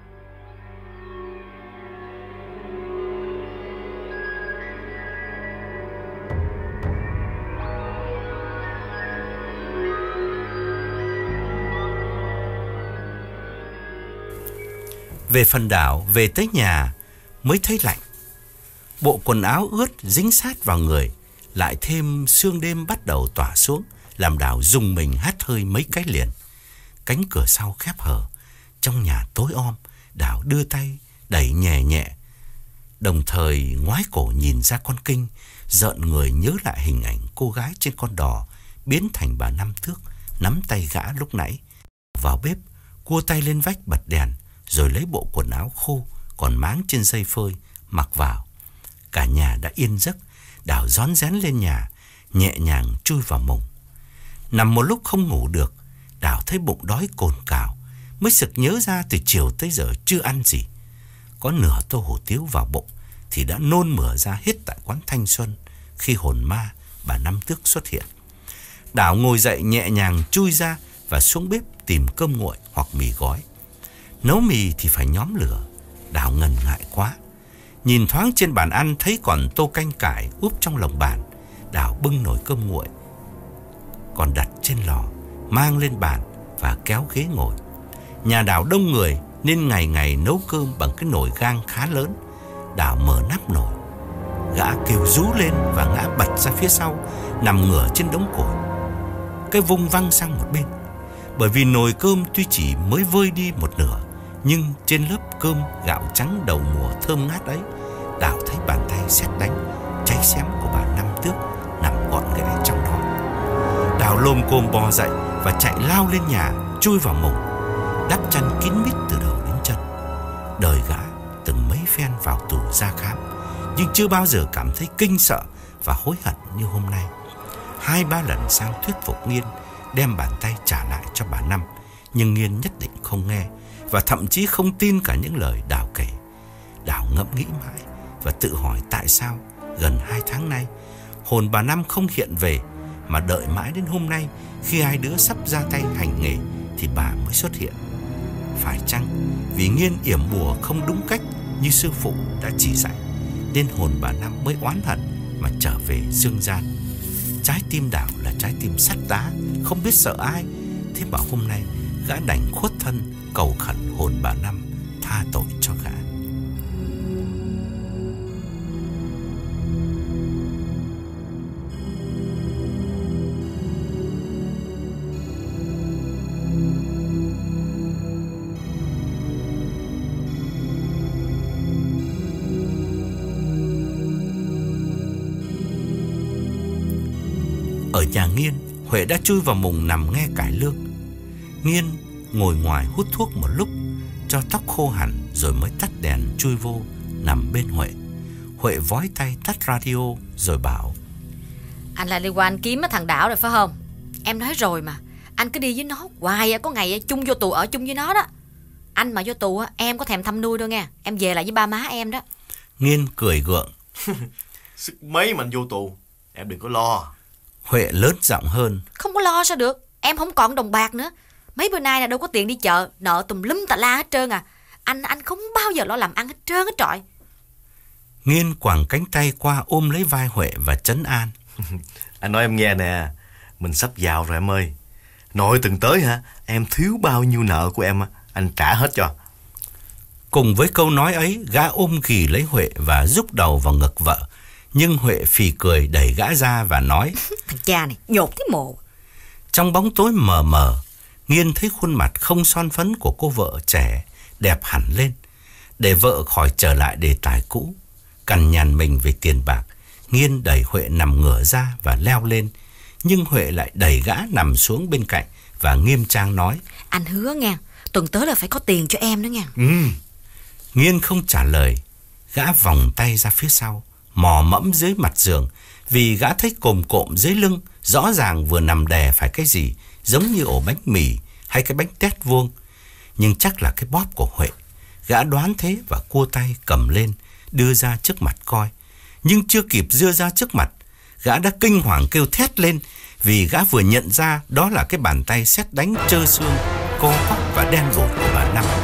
Về phần Đào, về tới nhà mới thấy lạnh. Bộ quần áo ướt dính sát vào người, lại thêm sương đêm bắt đầu tỏa xuống, làm Đào rùng mình hắt hơi mấy cái liền. Cánh cửa sau khép hở, trong nhà tối om. Đào đưa tay đẩy nhẹ nhẹ, đồng thời ngoái cổ nhìn ra con kênh, rợn người nhớ lại hình ảnh cô gái trên con đò biến thành bà Năm Thước nắm tay gã lúc nãy. Vào bếp, cua tay lên vách bật đèn, rồi lấy bộ quần áo khô còn máng trên dây phơi mặc vào. Cả nhà đã yên giấc. Đào rón rén lên nhà, nhẹ nhàng chui vào mùng. Nằm một lúc không ngủ được, Đào thấy bụng đói cồn cào, mới sực nhớ ra từ chiều tới giờ chưa ăn gì. Có nửa tô hủ tiếu vào bụng thì đã nôn mửa ra hết tại quán Thanh Xuân khi hồn ma bà Năm Thước xuất hiện. Đào ngồi dậy nhẹ nhàng chui ra và xuống bếp tìm cơm nguội hoặc mì gói. Nấu mì thì phải nhóm lửa. Đào ngần ngại quá. Nhìn thoáng trên bàn ăn thấy còn tô canh cải úp trong lồng bàn. Đào bưng nồi cơm nguội còn đặt trên lò, mang lên bàn và kéo ghế ngồi. Nhà Đào đông người nên ngày ngày nấu cơm bằng cái nồi gang khá lớn. Đào mở nắp nồi, gã kêu rú lên và ngã bật ra phía sau, nằm ngửa trên đống củi. Cái vung văng sang một bên. Bởi vì nồi cơm tuy chỉ mới vơi đi một nửa, nhưng trên lớp cơm gạo trắng đầu mùa thơm ngát ấy, Đào thấy bàn tay sét đánh cháy xém của bà Năm Tước nằm gọn ghẽ trong đó. Đào lồm cồm bò dậy và chạy lao lên nhà, chui vào mùng, đắp chăn kín mít từ đầu đến chân. Đời gã từng mấy phen vào tù ra khám, nhưng chưa bao giờ cảm thấy kinh sợ và hối hận như hôm nay. Hai ba lần sang thuyết phục Nghiên đem bàn tay trả lại cho bà Năm, nhưng Nghiên nhất định không nghe, và thậm chí không tin cả những lời Đào kể. Đào ngẫm nghĩ mãi và tự hỏi tại sao gần hai tháng nay hồn bà Năm không hiện về, mà đợi mãi đến hôm nay khi hai đứa sắp ra tay hành nghề thì bà mới xuất hiện. Phải chăng vì Nghiên yểm bùa không đúng cách như sư phụ đã chỉ dạy, nên hồn bà Năm mới oán hận mà trở về dương gian? Trái tim Đào là trái tim sắt đá, không biết sợ ai, thế mà hôm nay gã đành khuất thân cầu khẩn hồn bà Năm tha tội cho gã. Ở nhà Nghiên, Huệ đã chui vào mùng nằm nghe cải lương. Nghiên ngồi ngoài hút thuốc một lúc cho tóc khô hẳn rồi mới tắt đèn chui vô nằm bên Huệ. Huệ vói tay tắt radio rồi bảo: Anh lại đi qua anh kiếm cái thằng Đảo rồi phải không? Em nói rồi mà, anh cứ đi với nó hoài, có ngày chung vô tù ở chung với nó đó. Anh mà vô tù em có thèm thăm nuôi đâu nghe, em về lại với ba má em đó. Nghiên cười gượng: Sức mấy mà anh vô tù, em đừng có lo. Huệ lớn giọng hơn: Không có lo sao được, em không còn đồng bạc nữa. Mấy bữa nay là đâu có tiền đi chợ, nợ tùm lum tà la hết trơn à. Anh anh không bao giờ lo làm ăn hết trơn hết trọi. Nghiên quàng cánh tay qua ôm lấy vai Huệ và trấn an: Anh nói em nghe nè, mình sắp giàu rồi em ơi. Nội từng tới hả, em thiếu bao nhiêu nợ của em anh trả hết cho. Cùng với câu nói ấy, gã ôm ghì lấy Huệ và rúc đầu vào ngực vợ. Nhưng Huệ phì cười đẩy gã ra và nói: Thằng cha này nhột cái mồ. Trong bóng tối mờ mờ, Nghiên thấy khuôn mặt không son phấn của cô vợ trẻ đẹp hẳn lên. Để vợ khỏi trở lại đề tài cũ, cằn nhằn mình về tiền bạc, Nghiên đẩy Huệ nằm ngửa ra và leo lên. Nhưng Huệ lại đẩy gã nằm xuống bên cạnh và nghiêm trang nói: Anh hứa nghe, tuần tới là phải có tiền cho em đó nghe. Ừ. Nghiên không trả lời. Gã vòng tay ra phía sau, mò mẫm dưới mặt giường, vì gã thấy cồm cộm dưới lưng, rõ ràng vừa nằm đè phải cái gì, giống như ổ bánh mì hay cái bánh tét vuông. Nhưng chắc là cái bóp của Huệ. Gã đoán thế và cua tay cầm lên, đưa ra trước mặt coi. Nhưng chưa kịp đưa ra trước mặt, gã đã kinh hoàng kêu thét lên, vì gã vừa nhận ra đó là cái bàn tay sét đánh trơ xương, co quắp và đen đủi của bà Năm.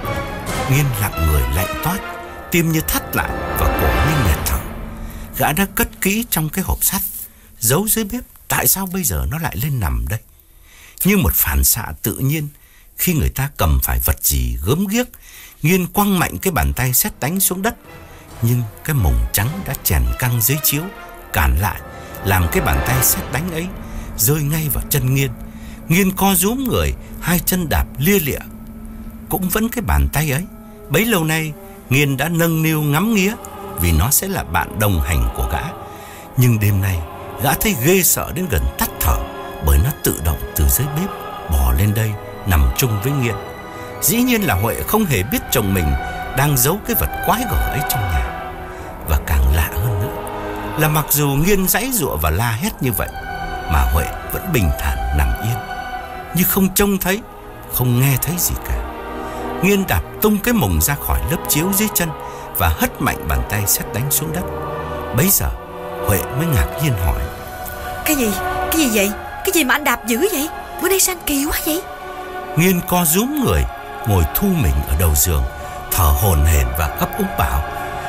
Nghiên lặng người lạnh toát, tim như thắt lại và cổ như nghẹt thở. Gã đã cất kỹ trong cái hộp sắt, giấu dưới bếp. Tại sao bây giờ nó lại lên nằm đây? Như một phản xạ tự nhiên, khi người ta cầm phải vật gì gớm ghiếc, Nghiên quăng mạnh cái bàn tay sét đánh xuống đất. Nhưng cái mồng trắng đã chèn căng dưới chiếu, cản lại, làm cái bàn tay sét đánh ấy rơi ngay vào chân Nghiên. Nghiên co rúm người, hai chân đạp lia lịa. Cũng vẫn cái bàn tay ấy, bấy lâu nay Nghiên đã nâng niu ngắm nghía, vì nó sẽ là bạn đồng hành của gã. Nhưng đêm nay gã thấy ghê sợ đến gần tắt thở, bởi nó tự động từ dưới bếp bò lên đây nằm chung với Nghiên. Dĩ nhiên là Huệ không hề biết chồng mình đang giấu cái vật quái gở ấy trong nhà. Và càng lạ hơn nữa là mặc dù Nghiên giãy giụa và la hét như vậy, mà Huệ vẫn bình thản nằm yên, như không trông thấy, không nghe thấy gì cả. Nghiên đạp tung cái mồng ra khỏi lớp chiếu dưới chân và hất mạnh bàn tay sét đánh xuống đất. Bấy giờ Huệ mới ngạc nhiên hỏi: Cái gì? Cái gì vậy? Cái gì mà anh đạp dữ vậy? Bữa nay sao anh kỳ quá vậy? Nghiên co rúm người, ngồi thu mình ở đầu giường, thở hổn hển và ấp úng bảo: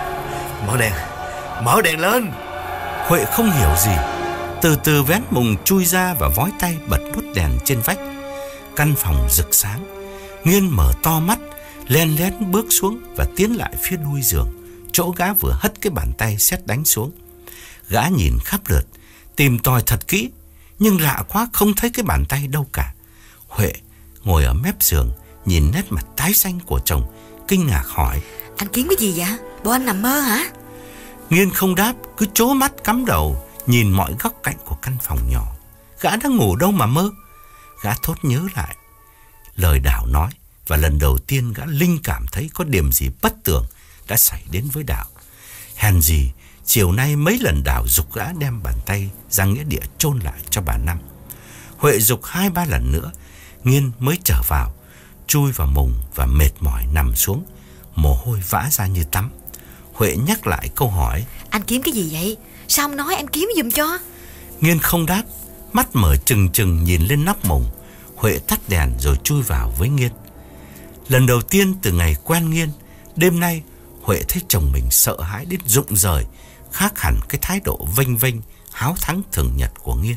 Mở đèn, mở đèn lên. Huệ không hiểu gì, từ từ vén mùng chui ra và vói tay bật nút đèn trên vách. Căn phòng rực sáng. Nghiên mở to mắt, len lén bước xuống và tiến lại phía đuôi giường, chỗ gã vừa hất cái bàn tay sét đánh xuống. Gã nhìn khắp lượt, tìm tòi thật kỹ, nhưng lạ quá không thấy cái bàn tay đâu cả. Huệ ngồi ở mép giường, nhìn nét mặt tái xanh của chồng, kinh ngạc hỏi: Anh kiếm cái gì vậy? Bộ anh nằm mơ hả? Nghiên không đáp, cứ trố mắt cắm đầu nhìn mọi góc cạnh của căn phòng nhỏ. Gã đang ngủ đâu mà mơ. Gã thốt nhớ lại lời Đào nói, và lần đầu tiên gã linh cảm thấy có điểm gì bất tường đã xảy đến với Đào. Hèn gì chiều nay mấy lần Đào giục gã đem bàn tay ra nghĩa địa chôn lại cho bà Năm. Huệ giục hai ba lần nữa, Nghiên mới trở vào, chui vào mùng và mệt mỏi nằm xuống, mồ hôi vã ra như tắm. Huệ nhắc lại câu hỏi: Anh kiếm cái gì vậy? Sao không nói em kiếm giùm cho? Nghiên không đáp, mắt mở trừng trừng nhìn lên nóc mùng. Huệ tắt đèn rồi chui vào với Nghiên. Lần đầu tiên từ ngày quen Nghiên, đêm nay Huệ thấy chồng mình sợ hãi đến rụng rời, khác hẳn cái thái độ vênh vênh háo thắng thường nhật của Nghiên.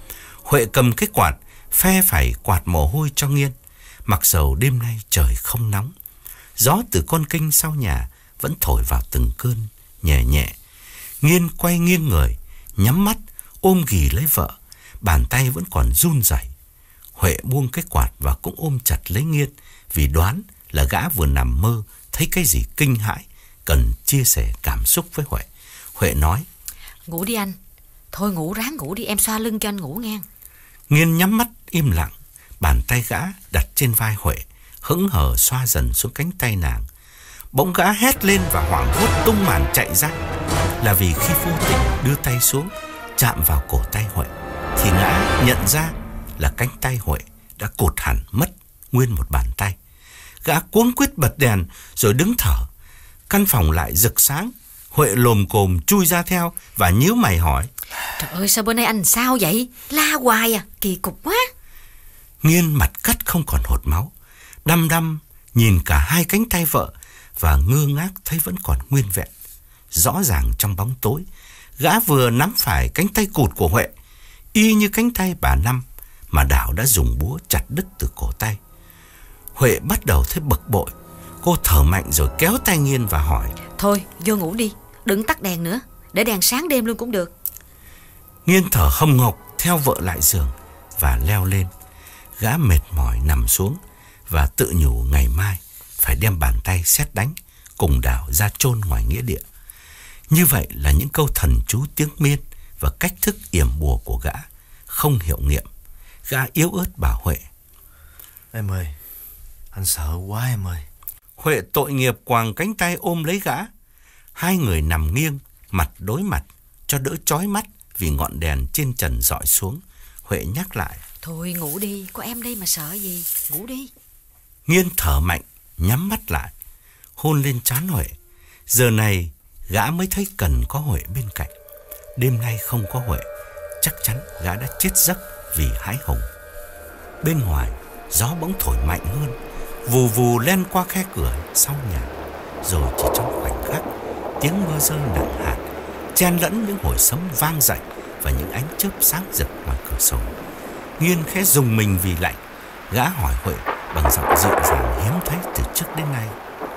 Huệ cầm cái quạt phe phẩy quạt mồ hôi cho Nghiên. Mặc dầu đêm nay trời không nóng, gió từ con kênh sau nhà vẫn thổi vào từng cơn nhẹ nhẹ. Nghiên quay nghiêng người, nhắm mắt ôm ghì lấy vợ, bàn tay vẫn còn run rẩy. Huệ buông cái quạt và cũng ôm chặt lấy Nghiên, vì đoán là gã vừa nằm mơ thấy cái gì kinh hãi, cần chia sẻ cảm xúc với Huệ. Huệ nói: Ngủ đi anh. Thôi ngủ, ráng ngủ đi, em xoa lưng cho anh ngủ nghe. Nghiên nhắm mắt im lặng, bàn tay gã đặt trên vai Huệ, hững hờ xoa dần xuống cánh tay nàng. Bỗng gã hét lên và hoảng hốt tung màn chạy ra. Là vì khi vô tình đưa tay xuống chạm vào cổ tay Huệ, thì gã nhận ra là cánh tay Huệ đã cụt hẳn mất nguyên một bàn tay. Gã cuống quýt bật đèn rồi đứng thở. Căn phòng lại rực sáng. Huệ lồm cồm chui ra theo và nhíu mày hỏi: Trời ơi, sao bữa nay anh sao vậy? La hoài à, kỳ cục quá. Nghiên mặt cắt không còn hột máu, đăm đăm nhìn cả hai cánh tay vợ và ngơ ngác thấy vẫn còn nguyên vẹn. Rõ ràng trong bóng tối, gã vừa nắm phải cánh tay cụt của Huệ, y như cánh tay bà Năm mà Đào đã dùng búa chặt đứt từ cổ tay. Huệ bắt đầu thấy bực bội. Cô thở mạnh rồi kéo tay Nghiên và hỏi: Thôi vô ngủ đi, đừng tắt đèn nữa, để đèn sáng đêm luôn cũng được. Nghiên thở hồng hộc theo vợ lại giường và leo lên. Gã mệt mỏi nằm xuống và tự nhủ ngày mai phải đem bàn tay sét đánh cùng Đào ra chôn ngoài nghĩa địa. Như vậy là những câu thần chú tiếng Miên và cách thức yểm bùa của gã không hiệu nghiệm. Gã yếu ớt bảo Huệ: Em ơi, anh sợ quá em ơi. Huệ tội nghiệp quàng cánh tay ôm lấy gã. Hai người nằm nghiêng, mặt đối mặt cho đỡ chói mắt vì ngọn đèn trên trần rọi xuống. Huệ nhắc lại: Thôi ngủ đi, có em đây mà sợ gì, ngủ đi. Nghiên thở mạnh, nhắm mắt lại, hôn lên trán Huệ. Giờ này gã mới thấy cần có Huệ bên cạnh. Đêm nay không có Huệ, chắc chắn gã đã chết giấc vì hãi hùng. Bên ngoài, gió bỗng thổi mạnh hơn, vù vù len qua khe cửa sau nhà. Rồi chỉ trong khoảnh khắc, tiếng mưa rơi nặng hạt, chen lẫn những hồi sấm vang dậy và những ánh chớp sáng rực ngoài cửa sổ. Nghiên khẽ rùng mình vì lạnh. Gã hỏi Huệ bằng giọng dịu dàng hiếm thấy từ trước đến nay: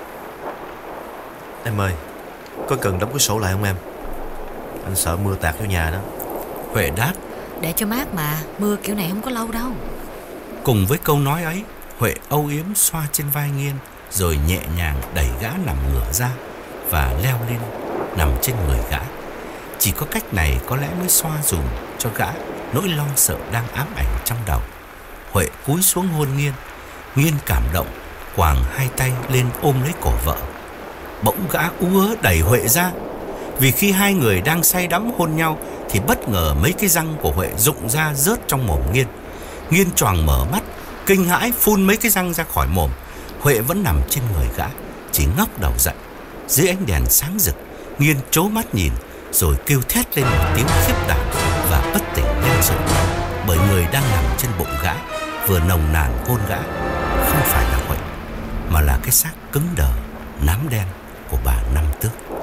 Em ơi, có cần đóng cái sổ lại không em? Anh sợ mưa tạt vô nhà đó. Huệ đáp: Để cho mát mà, mưa kiểu này không có lâu đâu. Cùng với câu nói ấy, Huệ âu yếm xoa trên vai Nghiên, rồi nhẹ nhàng đẩy gã nằm ngửa ra và leo lên nằm trên người gã. Chỉ có cách này có lẽ mới xoa dùm cho gã nỗi lo sợ đang ám ảnh trong đầu. Huệ cúi xuống hôn Nghiên. Nghiên cảm động, quàng hai tay lên ôm lấy cổ vợ. Bỗng gã ú ớ đẩy Huệ ra. Vì khi hai người đang say đắm hôn nhau thì bất ngờ mấy cái răng của Huệ rụng ra rớt trong mồm Nghiên. Nghiên choàng mở mắt, kinh hãi phun mấy cái răng ra khỏi mồm. Huệ vẫn nằm trên người gã, chỉ ngóc đầu dậy. Dưới ánh đèn sáng rực, Nghiên trố mắt nhìn rồi kêu thét lên một tiếng khiếp đảm và bất tỉnh lên rồi. Bởi người đang nằm trên bụng gã vừa nồng nàn hôn gã không phải là Huệ, mà là cái xác cứng đờ nám đen của bà Năm Tước.